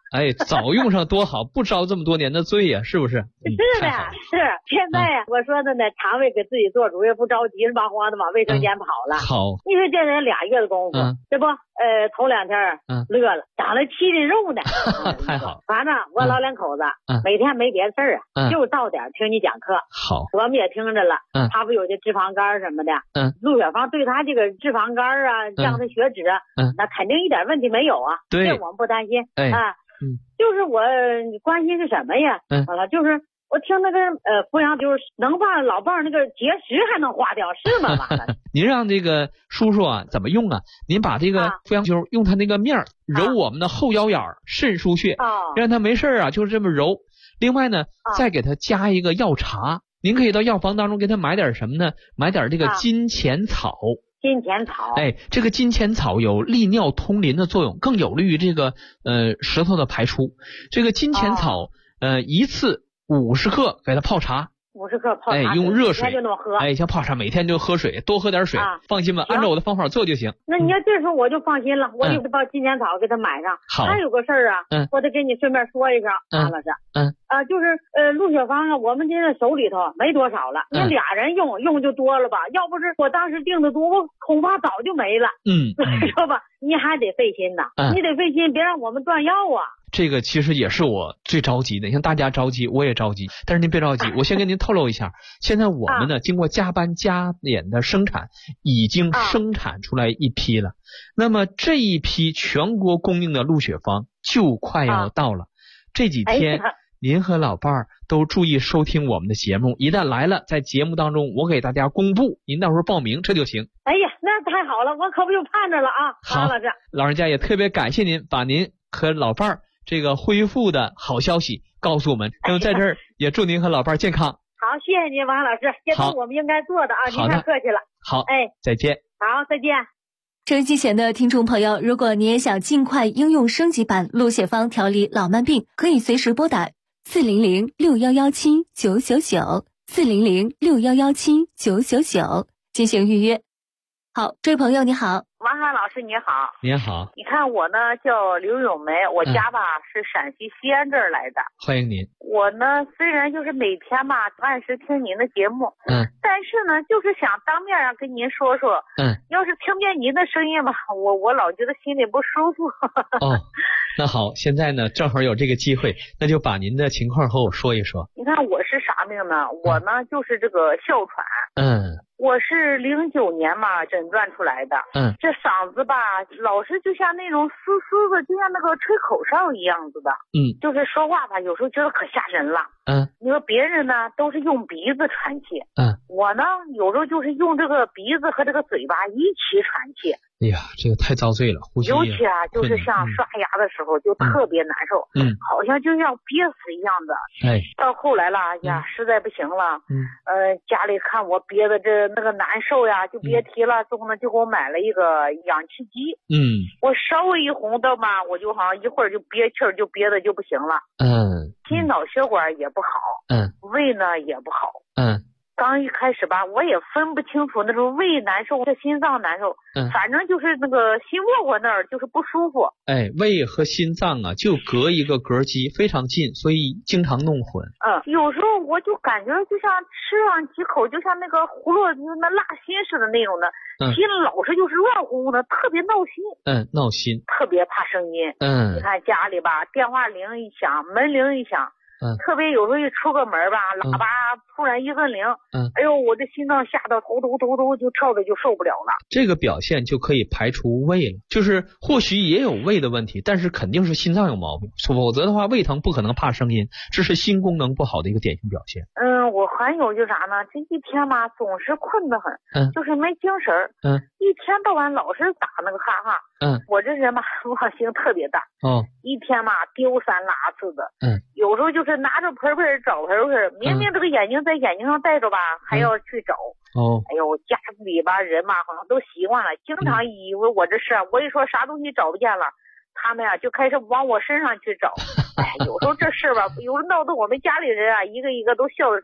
哎，早用上多好，不遭这么多年的罪呀，是不是？ 是的，是。现在呀，我说的呢，肠胃给自己做主，也不着急，忙慌的往卫生间跑了。 好， 你说这人2月的功夫，这不，头2天乐了，长了7斤肉呢。 太好。 反正我老2口子每天没别的事儿就到点听你讲课。 好， 我们也听着了。他不有这脂肪肝什么的。陆雪芳对他这个脂肪肝啊，让他血脂，那肯定一点问题没有啊。 对， 这我们不担心。 啊。 就是我关心是什么呀？完了，就是我听那个扶阳，就是能把老伴儿那个结石还能化掉，是吗？完了， 您让这个叔叔啊怎么用啊？您把这个扶阳灸用他那个面揉我们的后腰眼肾腧穴，让他没事啊就这么揉。另外呢，再给他加一个药茶，您可以到药房当中给他买点什么呢？买点这个金钱草。 金钱草， 哎，这个金钱草有利尿通淋的作用，更有利于这个石头的排出。这个金钱草一次50克给它泡茶。50克泡茶，哎，用热水就能喝，哎，像泡茶，每天就喝水，多喝点水，放心吧，按照我的方法做就行。 那你要这时候我就放心了，我就把金钱草给他买上。 好， 还有个事儿啊，我得给你顺便说一声，王老师，就是陆雪芳啊，我们这手里头没多少了，你俩人用就多了吧？要不是我当时订的多，我恐怕早就没了。说吧，你还得费心呐，你得费心，别让我们断药啊。 这个其实也是我最着急的，你像大家着急，我也着急，但是您别着急，我先跟您透露一下，现在我们呢经过加班加点的生产，已经生产出来一批了。那么这一批全国供应的陆雪芳就快要到了，这几天您和老伴儿都注意收听我们的节目，一旦来了，在节目当中我给大家公布，您到时候报名这就行。 哎呀，那太好了，我可不就盼着了啊！ 好，老人家也特别感谢您，把您和老伴儿这个恢复的好消息告诉我们，那么在这儿也祝您和老伴健康。 好，谢谢您，王老师，这都我们应该做的啊，您太客气了。 好，哎，再见。 好，再见。 收音机前的听众朋友，如果你也想尽快应用升级版陆雪芳调理老慢病，可以随时拨打400-6117-999，400-6117-999进行预约。好，这位朋友你好。 王涵老师你好。 你好。 你看我呢叫刘咏梅，我家吧是陕西西安这儿来的。 欢迎您。 我呢虽然就是每天吧按时听您的节目，但是呢就是想当面啊跟您说说，要是听见您的声音吧，我老觉得心里不舒服。 哦，那好，现在呢正好有这个机会，那就把您的情况和我说一说。 你看我是啥病呢？我呢就是这个哮喘。我是09年嘛诊断出来的。这嗓子吧老是就像那种嘶嘶的，就像那个吹口哨一样子的。就是说话吧有时候觉得可吓人了。你说别人呢都是用鼻子喘气，我呢有时候就是用这个鼻子和这个嘴巴一起喘气。 哎呀，这个太遭罪了，呼吸尤其啊就是像刷牙的时候就特别难受，好像就像憋死一样的。到后来了呀实在不行了，家里看我憋的那个难受呀，就别提了，最后呢就给我买了一个氧气机。我稍微一红的嘛，我就好像一会儿就憋气儿，就憋的就不行了。心脑血管也不好，胃呢也不好。刚一开始吧，我也分不清楚那种胃难受，这心脏难受，反正就是那个心窝窝那儿就是不舒服。 胃和心脏啊就隔一个膈肌，非常近，所以经常弄混。 有时候我就感觉就像吃上几口，就像那个葫芦就那辣心似的那种的，心老是就是乱乎乎的，特别闹心。 闹心， 特别怕声音。你看家里吧，电话铃一响，门铃一响。特别有时候一出个门吧，喇叭突然一摁铃，哎呦，我这心脏吓得头就跳着就受不了了。 这个表现就可以排除胃了，就是或许也有胃的问题，但是肯定是心脏有毛病，否则的话胃疼不可能怕声音，这是心功能不好的一个典型表现。 我还有就啥呢，这一天嘛总是困得很，就是没精神，一天到晚老是打那个哈哈。我这人嘛忘性特别大，一天嘛丢三落四的，有时候就是拿着盆找盆，明明这个眼睛在眼睛上戴着吧，还要去找。哎呦，家里吧人嘛好像都习惯了，经常以为我这是我一说啥东西找不见了，他们呀就开始往我身上去找。有时候这事吧，有时候闹得我们家里人啊一个一个都笑着说，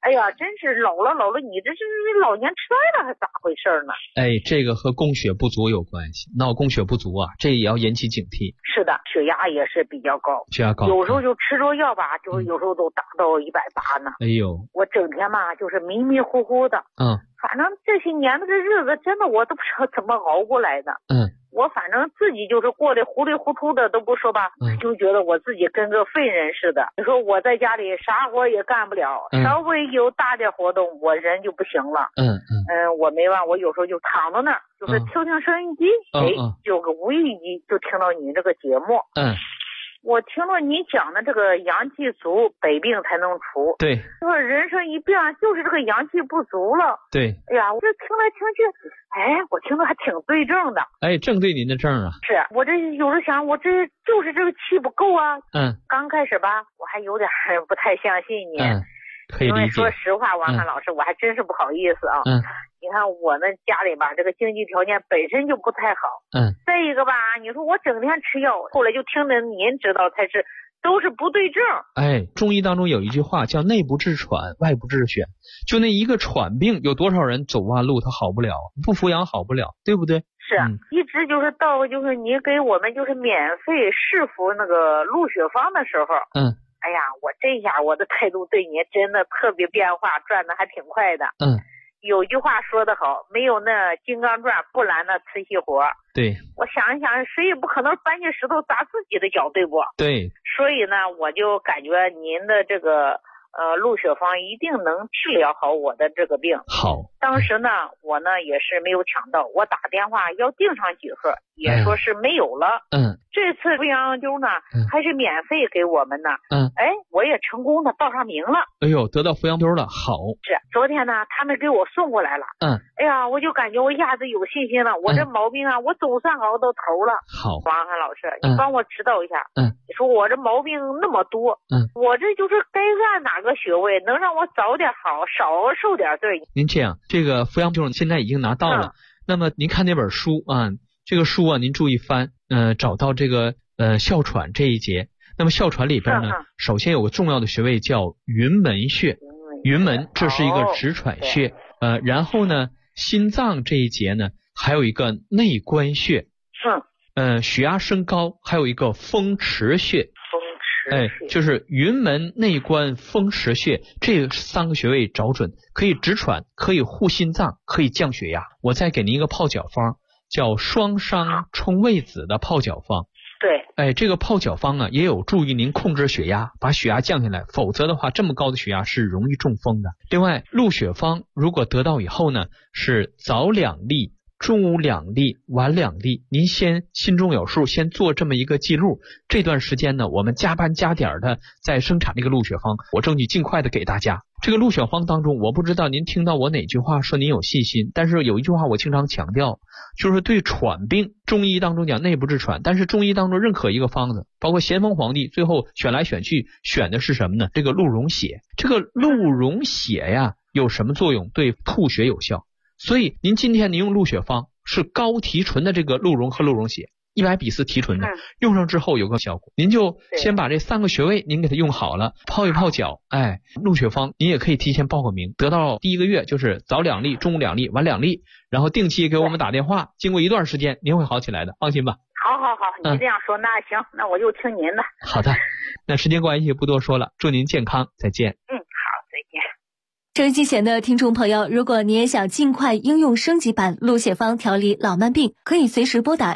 哎呀，真是老了，你这是老年痴呆了还咋回事呢？ 哎，这个和供血不足有关系，脑供血不足啊，这也要引起警惕。 是的，血压也是比较高， 血压高， 有时候就吃着药吧，就有时候都达到180呢。 哎呦， 我整天嘛就是迷迷糊糊的，反正这些年的这日子真的我都不知道怎么熬过来的。我反正自己就是过得糊里糊涂的都不说吧，就觉得我自己跟个废人似的。你说我在家里啥活也干不了，稍微有大点活动我人就不行了。我没办法，我有时候就躺到那儿，就是听收音机，有个无意间就听到你这个节目。我听了你讲的这个阳气足，百病才能除。 对， 说人生一病就是这个阳气不足了。 对， 哎呀，我这听来听去，我听着还挺对症的。 正对您的症啊。 是我这有时想，我这就是这个气不够啊。刚开始吧，我还有点不太相信你。 可以理解。 因为说实话，王涵老师，我还真是不好意思啊。你看我那家里吧，这个经济条件本身就不太好。再一个吧，你说我整天吃药，后来就听着您知道才是都是不对症。 中医当中有一句话叫内不治喘，外不治癣。就那一个喘病，有多少人走弯路他好不了，不服阳好不了，对不对？ 是，一直就是到就是你给我们就是免费试服那个鹿血方的时候。哎呀，我这下我的态度对你真的特别变化，转的还挺快的。有句话说得好，没有那金刚钻不拦那瓷器活。 对， 我想一想，谁也不可能搬起石头砸自己的脚，对不？ 对。 所以呢，我就感觉您的这个鹿血方一定能治疗好我的这个病。 好。 当时呢，我呢也是没有抢到，我打电话要订上几盒，也说是没有了。这次阜阳灸呢，还是免费给我们呢。我也成功的报上名了。 哎呦，得到阜阳灸了，好。 是，昨天呢，他们给我送过来了。哎呀，我就感觉我一下子有信心了，我这毛病啊，我总算熬到头了。 好， 王涵老师，你帮我指导一下。你说我这毛病那么多，我这就是该按哪个穴位能让我早点好，少受点罪。 您这样，这个阜阳灸现在已经拿到了。那么您看那本书啊，这个书啊，您注意翻，找到这个哮喘这一节。那么哮喘里边呢，首先有个重要的穴位叫云门穴，云门这是一个直喘穴。然后呢，心脏这一节呢，还有一个内关穴。血压升高，还有一个风池穴。就是云门、内关、风池穴这3个穴位找准，可以直喘，可以护心脏，可以降血压。我再给您一个泡脚方，叫双商冲味子的泡脚方。对，这个泡脚方啊，也有助于您控制血压，把血压降下来，否则的话，这么高的血压是容易中风的。另外，鹿血方如果得到以后呢，是早2粒。中午2粒，晚2粒，您先心中有数，先做这么一个记录。这段时间呢，我们加班加点的在生产这个鹿血方，我争取尽快的给大家。这个鹿血方当中，我不知道您听到我哪句话说您有信心，但是有一句话我经常强调，就是对喘病，中医当中讲内不治喘，但是中医当中任何一个方子，包括咸丰皇帝最后选来选去选的是什么呢？这个鹿茸血。这个鹿茸血呀，有什么作用？对吐血有效。所以您今天您用鹿血方是高提纯的这个鹿茸和鹿茸血，100:4提纯的，用上之后有个效果。您就先把这3个穴位您给它用好了，泡一泡脚。鹿血方您也可以提前报个名，得到第1个月就是早2粒，中午2粒，晚2粒，然后定期给我们打电话，经过一段时间您会好起来的，放心吧。 好，你这样说那行，那我就听您的。 好的，那时间关系不多说了，祝您健康，再见。 好，再见。 收音机前的听众朋友，如果你也想尽快应用升级版鹿血方调理老慢病，可以随时拨打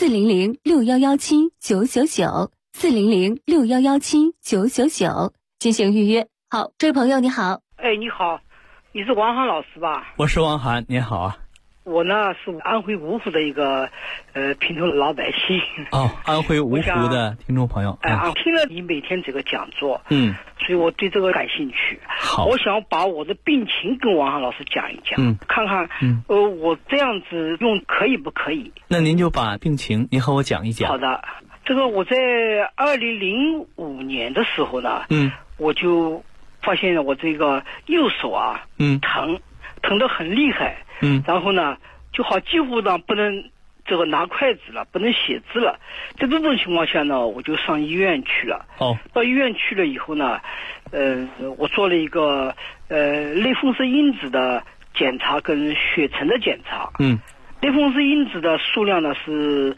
400-6117-999 400-6117-999进行预约。好，这位朋友你好。 你好，你是王涵老师吧？ 我是王涵，你好啊。 我呢是安徽芜湖的一个平头老百姓。 安徽芜湖的听众朋友。 听了你每天这个讲座，所以我对这个感兴趣。 好， 我想把我的病情跟王涵老师讲一讲，看看我这样子用可以不可以？ 那您就把病情您和我讲一讲。 好的，这个我在2005年的时候呢，我就发现我这个右手啊，疼得很厉害。然后呢，就好几乎呢不能这个拿筷子了，不能写字了。在这种情况下呢，我就上医院去了。到医院去了以后呢，我做了一个类风湿因子的检查跟血沉的检查。类风湿因子的数量呢是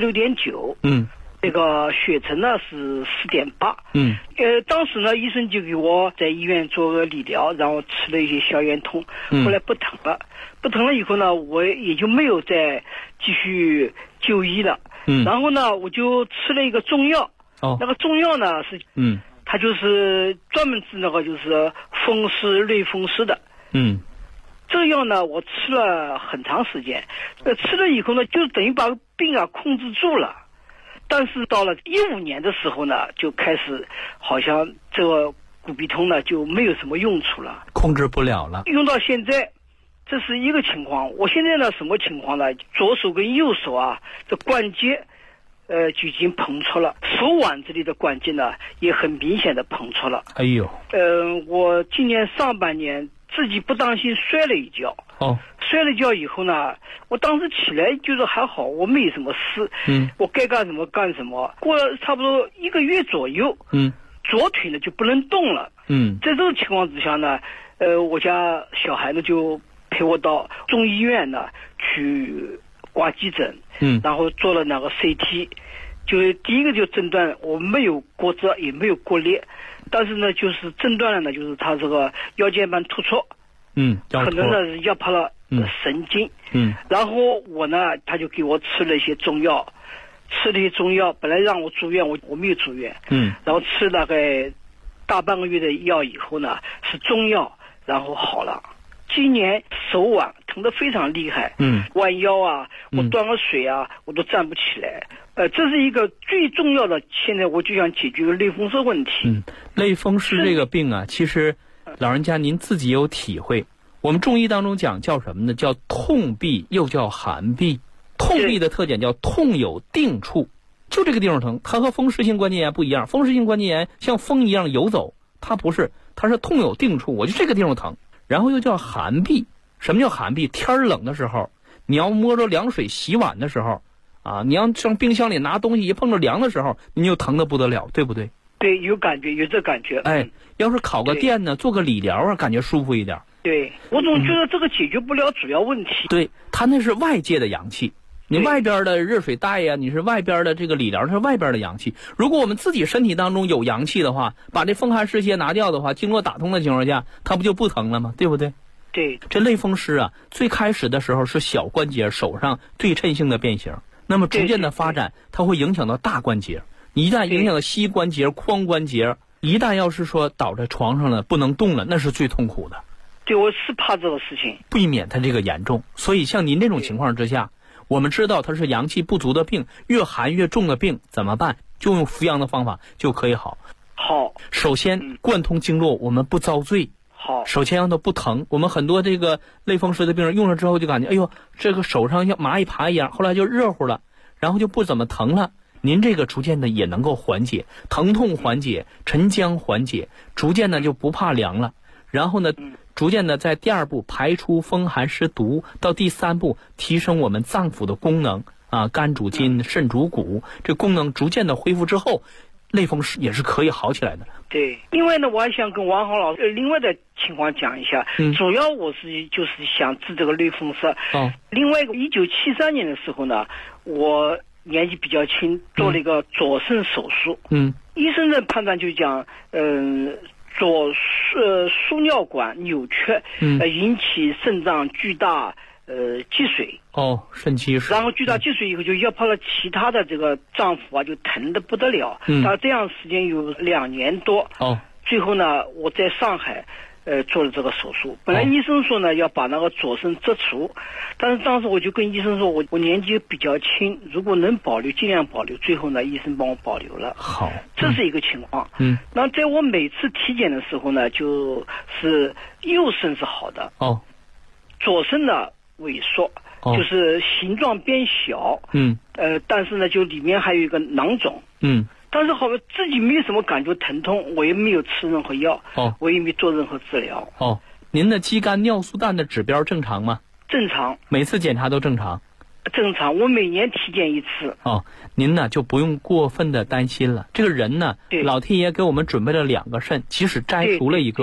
56.9。这个血沉呢是4.8。当时呢医生就给我在医院做个理疗，然后吃了一些消炎痛，后来不疼了。不疼了以后呢，我也就没有再继续就医了。然后呢，我就吃了一个中药。那个中药呢是，它就是专门治那个就是风湿、类风湿的。这个药呢，我吃了很长时间，吃了以后呢，就等于把病啊控制住了。但是到了15年的时候呢，就开始好像这个骨壁痛呢就没有什么用处了， 控制不了了。 用到现在，这是一个情况。我现在呢什么情况呢？左手跟右手啊这关节，就已经膨出了，手腕这里的关节呢也很明显的膨出了。 哎呦， 我今年上半年自己不当心摔了一跤。摔了一跤以后呢，我当时起来就是还好，我没什么事。我该干什么干什么。过了差不多1个月左右，左腿呢就不能动了。在这个情况之下呢，我家小孩呢就陪我到中医院呢去挂急诊。然后做了那个 CT， 就第一个就诊断我没有骨折也没有骨裂，但是呢就是诊断了呢就是他这个腰间盘突出。可能呢是压迫了神经。然后我呢他就给我吃了一些中药，本来让我住院，我没有住院。然后吃大概大半个月的药以后呢，是中药，然后好了。今年手腕疼得非常厉害，弯腰啊，我端个水啊，我都站不起来。这是一个最重要的，现在我就想解决类风湿问题。 类风湿这个病啊，其实老人家您自己有体会。我们中医当中讲叫什么呢？叫痛痹，又叫寒痹。痛痹的特点叫痛有定处，就这个地方疼。它和风湿性关节炎不一样，风湿性关节炎像风一样游走，它不是，它是痛有定处，我就这个地方疼。然后又叫寒痹。什么叫寒痹？天冷的时候，你要摸着凉水洗碗的时候啊，你要上冰箱里拿东西一碰着凉的时候，你就疼得不得了，对不对？ 对，有感觉，有这感觉。 要是烤个电呢，做个理疗啊，感觉舒服一点。 对，我总觉得这个解决不了主要问题。 对，它那是外界的阳气，你外边的热水袋呀，你是外边的这个理疗是外边的阳气。如果我们自己身体当中有阳气的话，把这风寒湿邪拿掉的话，经络打通的情况下，它不就不疼了吗？对不对？ 对， 这类风湿啊，最开始的时候是小关节手上对称性的变形，那么逐渐的发展，它会影响到大关节。你一旦影响到膝关节、髋关节，一旦要是说倒在床上了不能动了，那是最痛苦的。 对，我是怕这个事情， 避免它这个严重。所以像您这种情况之下，我们知道它是阳气不足的病，越寒越重的病怎么办？就用扶阳的方法就可以好。首先贯通经络，我们不遭罪。首先让它不疼。我们很多这个类风湿的病人用了之后就感觉，哎呦，这个手上像蚂蚁爬一样，后来就热乎了，然后就不怎么疼了。您这个逐渐的也能够缓解疼痛，缓解沉僵，缓解，逐渐的就不怕凉了。然后呢，逐渐的在第2步排出风寒湿毒，到第3步提升我们脏腑的功能啊，肝主筋，肾主骨，这功能逐渐的恢复之后，类风湿也是可以好起来的。 对，另外呢，我还想跟王浩老师另外的情况讲一下。主要我就是想治这个类风湿。另外一个1973年的时候呢，我年纪比较轻，做了一个左肾手术。医生的判断就讲，左输尿管扭曲，引起肾脏巨大积水。 肾积水。 然后巨大积水以后就压迫了其他的这个脏腑啊，就疼得不得了。到这样时间有2年多。最后呢，我在上海做了这个手术。本来医生说呢要把那个左肾摘除，但是当时我就跟医生说，我年纪比较轻，如果能保留尽量保留。最后呢，医生帮我保留了。这是一个情况。那在我每次体检的时候呢，就是右肾是好的，左肾呢萎缩，就是形状变小。但是呢，就里面还有一个囊肿。但是好像自己没有什么感觉疼痛，我也没有吃任何药，我也没做任何治疗。 您的肌酐尿素氮的指标正常吗？ 正常， 每次检查都正常。 正常，我每年体检1次。 您呢就不用过分的担心了。这个人呢，老天爷给我们准备了2个肾，即使摘除了一个，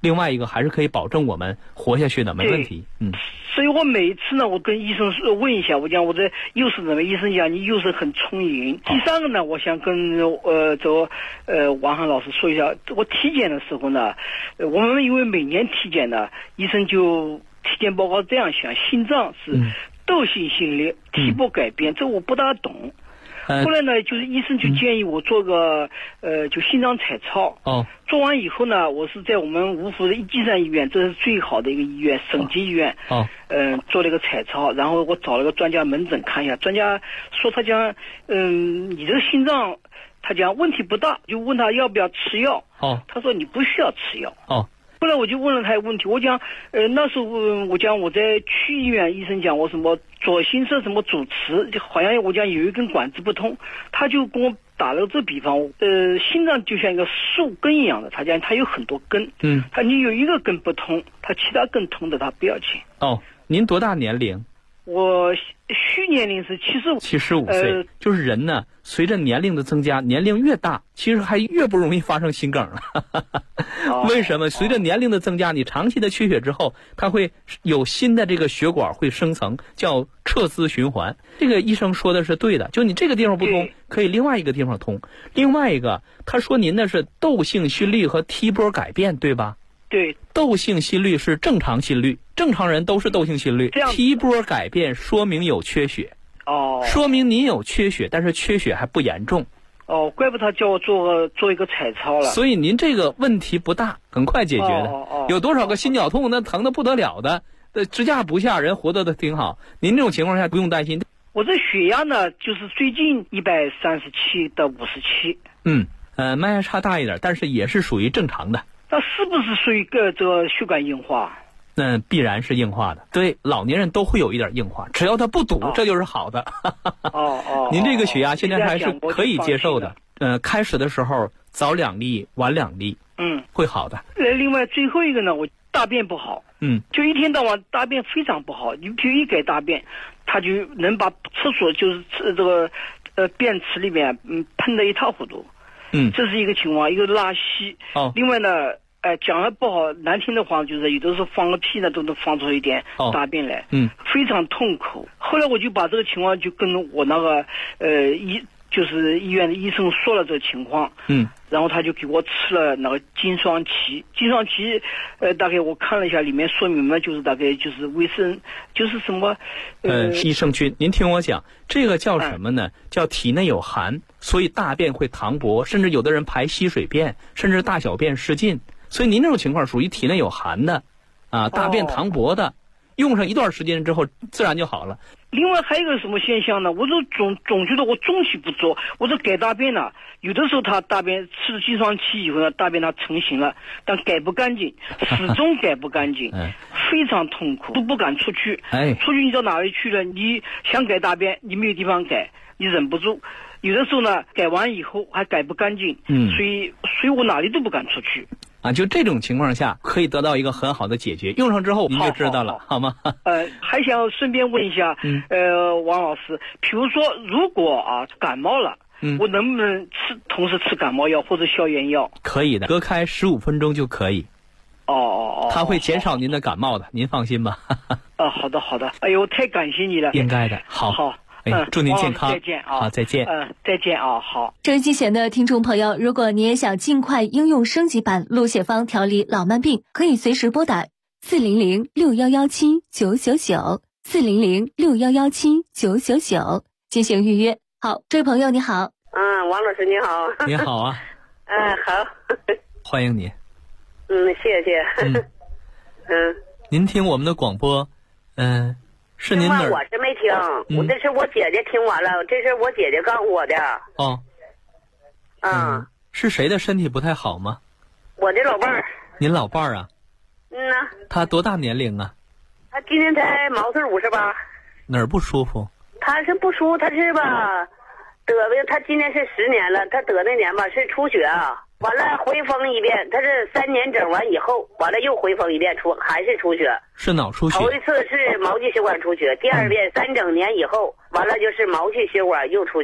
另外一个还是可以保证我们活下去的，没问题。 所以我每一次呢，我跟医生问一下，我讲我这右手怎么？医生讲你右手很充盈。第三个呢，我想跟王涵老师说一下，我体检的时候呢，我们因为每年体检呢，医生就体检报告这样想，心脏是窦性心裂，体波改变，这我不大懂。后来呢，就是医生就建议我做个就心脏彩超。做完以后呢，我是在我们芜湖的一基山医院，这是最好的一个医院，省级医院。做了一个彩超，然后我找了个专家门诊看一下，专家说他讲，你这个心脏，他讲问题不大，就问他要不要吃药。他说你不需要吃药。后来我就问了他一个问题，我讲，那时候我讲我在区医院，医生讲我什么左心室什么主磁，好像我讲有一根管子不通，他就跟我打了这比方，心脏就像一个树根一样的，他讲他有很多根，他你有一个根不通，他其他根通的他不要紧。 您多大年龄？ 我虚年龄是 75岁，就是人呢，随着年龄的增加，年龄越大，其实还越不容易发生心梗了。为什么？随着年龄的增加，你长期的缺血之后，它会有新的这个血管会生成，叫撤资循环。这个医生说的是对的，就你这个地方不通，可以另外一个地方通。另外一个，他说您的是窦性心律和 T 波改变，对吧？ 对， 窦性心律是正常心律，正常人都是窦性心律。T 波改变说明有缺血。说明您有缺血，但是缺血还不严重。 怪不得他叫我做一个彩超了。 所以您这个问题不大，很快解决的。有多少个心绞痛那疼得不得了的，支架不下，人活得都挺好。您这种情况下不用担心。 我这血压呢，就是最近137到57。 脉压差大一点，但是也是属于正常的。 那是不是属于这个血管硬化？ 必然是硬化的。对，老年人都会有一点硬化，只要它不堵，这就是好的。您这个血压现在还是可以接受的。开始的时候早2粒，晚2粒，会好的。 另外最后一个呢，我大便不好，就一天到晚大便非常不好。你比如一改大便，他就能把厕所就是这个便池里面喷得一塌糊涂。这是一个情况，一个拉稀。另外呢，讲的不好难听的话，就是有的时候放个屁呢，都能放出一点大便来，非常痛苦。后来我就把这个情况就跟我那个就是医院的医生说了这个情况，然后他就给我吃了那个金双歧。金双歧，大概我看了一下，里面说明了就是大概就是维生，就是什么， 益生菌。您听我讲，这个叫什么呢？叫体内有寒，所以大便会溏薄，甚至有的人排稀水便，甚至大小便失禁。所以您这种情况属于体内有寒的，大便溏薄的，用上一段时间之后，自然就好了。 另外还有一个什么现象呢？我就总觉得我中气不足，我这改大便呢，有的时候他大便吃了金双歧以后呢，大便它成型了，但改不干净，始终改不干净，非常痛苦，都不敢出去。出去你到哪里去了？你想改大便，你没有地方改，你忍不住。有的时候呢，改完以后还改不干净，所以我哪里都不敢出去。 就这种情况下可以得到一个很好的解决，用上之后您就知道了，好吗？ 还想顺便问一下，王老师，比如说如果感冒了，我能不能同时吃感冒药或者消炎药？ 可以的，隔开15分钟就可以。它会减少您的感冒的，您放心吧。 好的好的，哎呦，太感谢你了。 应该的，好。祝您健康。 再见啊！ 好，再见。 再见啊！好。 收音机前的听众朋友，如果你也想尽快应用升级版鹿血芳调理老慢病，可以随时拨打400-6117-999，400-6117-999进行预约。好，这位朋友你好。 王老师你好。 你好啊。 好。 欢迎你。 谢谢。 您听我们的广播，是您哪儿？ 我是没听，这是我姐姐听完了，这是我姐姐告诉我的。 是谁的身体不太好吗？ 我的老伴儿。您老伴儿啊？他多大年龄啊？ 他今年才毛岁58。 哪儿不舒服？ 他是不舒服，他是吧？得病，他今年是10年了，他得那年吧是出血完了回风一遍，他是3年整完以后，完了又回风一遍还是出血， 是脑出血。 头一次是毛细血管出血，第二遍3整年以后，完了就是毛细血管又出血。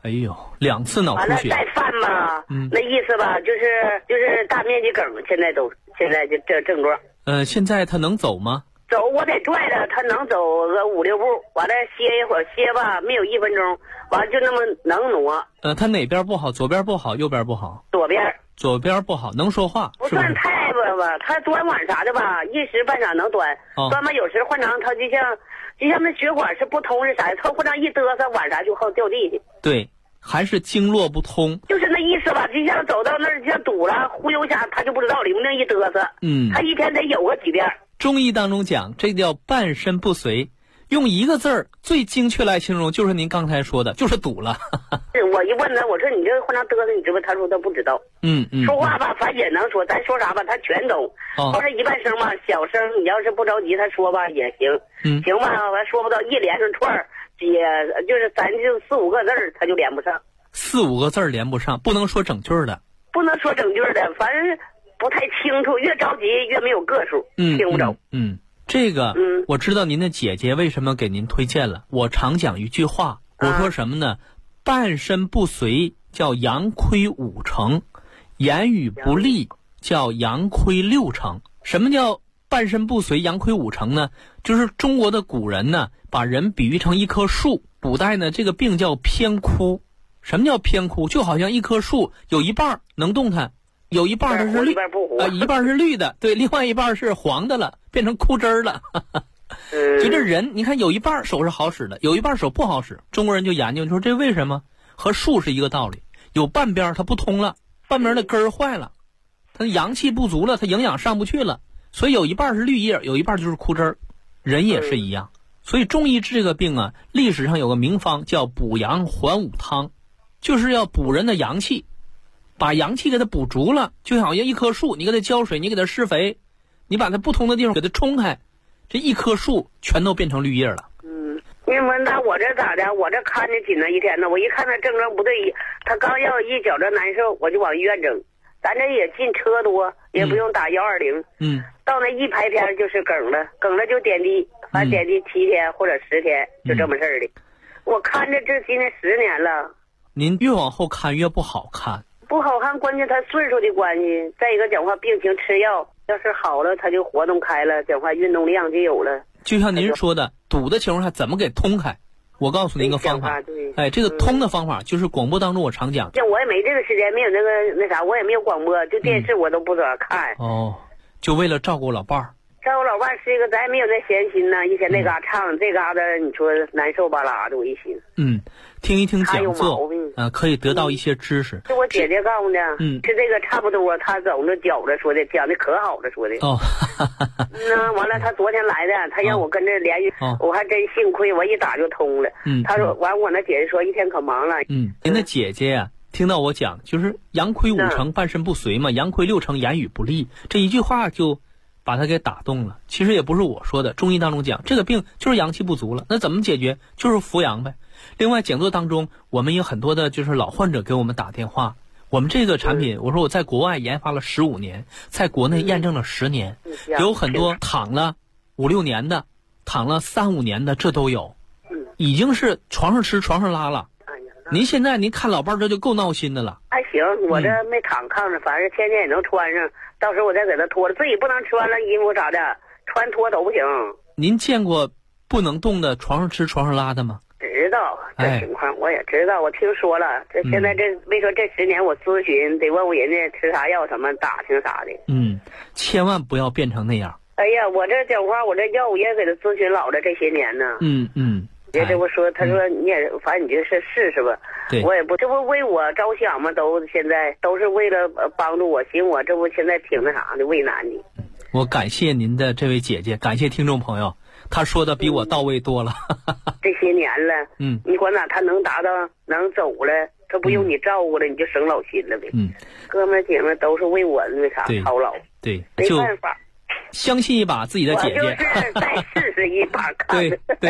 哎呦，2次脑出血。 完了再犯吧，那意思吧，就是大面积梗，现在就这症状。 现在他能走吗？ 走，我得拽着他，能走个5、6步，完了歇一会儿，歇吧，没有1分钟，完了就那么能挪。 他哪边不好？左边不好，右边不好？ 左边。 左边不好，能说话？ 不算太吧，他端碗啥的吧，一时半晌能端，端吧有时换成他就像那血管是不通是啥，他换成一嘚瑟碗啥就好掉地去。 对，还是经络不通。 就是那意思吧，就像走到那儿像堵了，忽悠下他就不知道灵不灵一嘚瑟。他一天得有个几遍。 中医当中讲，这叫半身不遂。用一个字儿最精确来形容，就是您刚才说的，就是堵了。 我一问他，我说你这换成嘚瑟，你知不知道？他说他不知道。说话吧，反正也能说，咱说啥吧，他全懂。或者一半声吧，小声，你要是不着急，他说吧也行。行吧，完说不到一连上串儿，也就是咱就4、5个字儿，他就连不上。 4、5个字儿连不上，不能说整句的。 不能说整句的，反正不太清楚，越着急越没有个数，听不着。 这个我知道您的姐姐为什么给您推荐了。我常讲一句话，我说什么呢？半身不遂叫阳亏5成，言语不利叫阳亏6成。什么叫半身不遂阳亏5成呢？就是中国的古人呢，把人比喻成一棵树。古代呢，这个病叫偏枯。什么叫偏枯？就好像一棵树有一半能动弹，有一半它是绿，一半是绿的，对，另外一半是黄的了，变成枯枝了。就这人，你看有一半手是好使的，有一半手不好使。中国人就研究，你说这为什么？和树是一个道理，有半边它不通了，半边的根儿坏了，它阳气不足了，它营养上不去了，所以有一半是绿叶，有一半就是枯枝儿。人也是一样，所以中医治这个病啊，历史上有个名方叫补阳还五汤，就是要补人的阳气。把阳气给它补足了，就好像一棵树，你给它浇水，你给它施肥，你把它不通的地方给它冲开，这一棵树全都变成绿叶了。 你们那我这咋的？我这看着紧了一天呢，我一看他症状不对，他刚要一觉着难受，我就往医院整。咱这也进车多，也不用打120。到那一排片就是梗了就点滴，反正点滴7天或者10天，就这么事儿的。我看着这今年10年了。 您越往后看越不好看。 不好看，关键他岁数的关系。再一个讲话，病情吃药，要是好了，他就活动开了，讲话运动量就有了。 就像您说的，堵的情况下怎么给通开？我告诉您一个方法。这个通的方法就是广播当中我常讲。 像我也没这个时间，没有那啥，我也没有广播，就电视我都不怎么看。 就为了照顾老伴儿。 照顾老伴儿是一个，咱也没有那闲心呢。一天那嘎唱，这嘎达，你说难受吧啦的，我一寻。 听一听讲座，可以得到一些知识。 是我姐姐告诉的，是这个差不多，她总是觉着说的，讲的可好了说的。完了，她昨天来的，她让我跟着联系，我还真幸亏，我一打就通了。她说完，我那姐姐说一天可忙了。 您的姐姐呀，听到我讲，就是阳亏5成，半身不遂嘛，阳亏6成，言语不利，这一句话就把他给打动了。其实也不是我说的，中医当中讲这个病就是阳气不足了，那怎么解决？就是扶阳呗。另外讲座当中，我们有很多的就是老患者给我们打电话，我们这个产品，我说我在国外研发了15年，在国内验证了10年，有很多躺了5、6年的，躺了3、5年的，这都有，已经是床上吃床上拉了。您现在您看老伴儿这就够闹心的了。 还行，我这没躺炕上，反正天天也能穿上，到时候我再给他脱了，自己不能穿了衣服啥的，穿脱都不行。 您见过不能动的床上吃床上拉的吗？ 知道这情况，我也知道，我听说了。这现在这为说这10年我咨询得问问人家吃啥药，什么打听啥的。 千万不要变成那样。 哎呀，我这讲话，我这药我也给他咨询老了这些年呢。也这不说，他说你也反正你就是试试吧。 对， 我也不，这不为我着想吗？都现在都是为了帮助我，寻我这不现在挺那啥的，为难的。 我感谢您的这位姐姐，感谢听众朋友，他说的比我到位多了。 这些年了，你管咋他能达到能走了，他不用你照顾了，你就省老心了呗。哥们姐们都是为我那啥操劳。 对， 没办法， 相信一把自己的姐姐。 我就是再试试一把看。 对。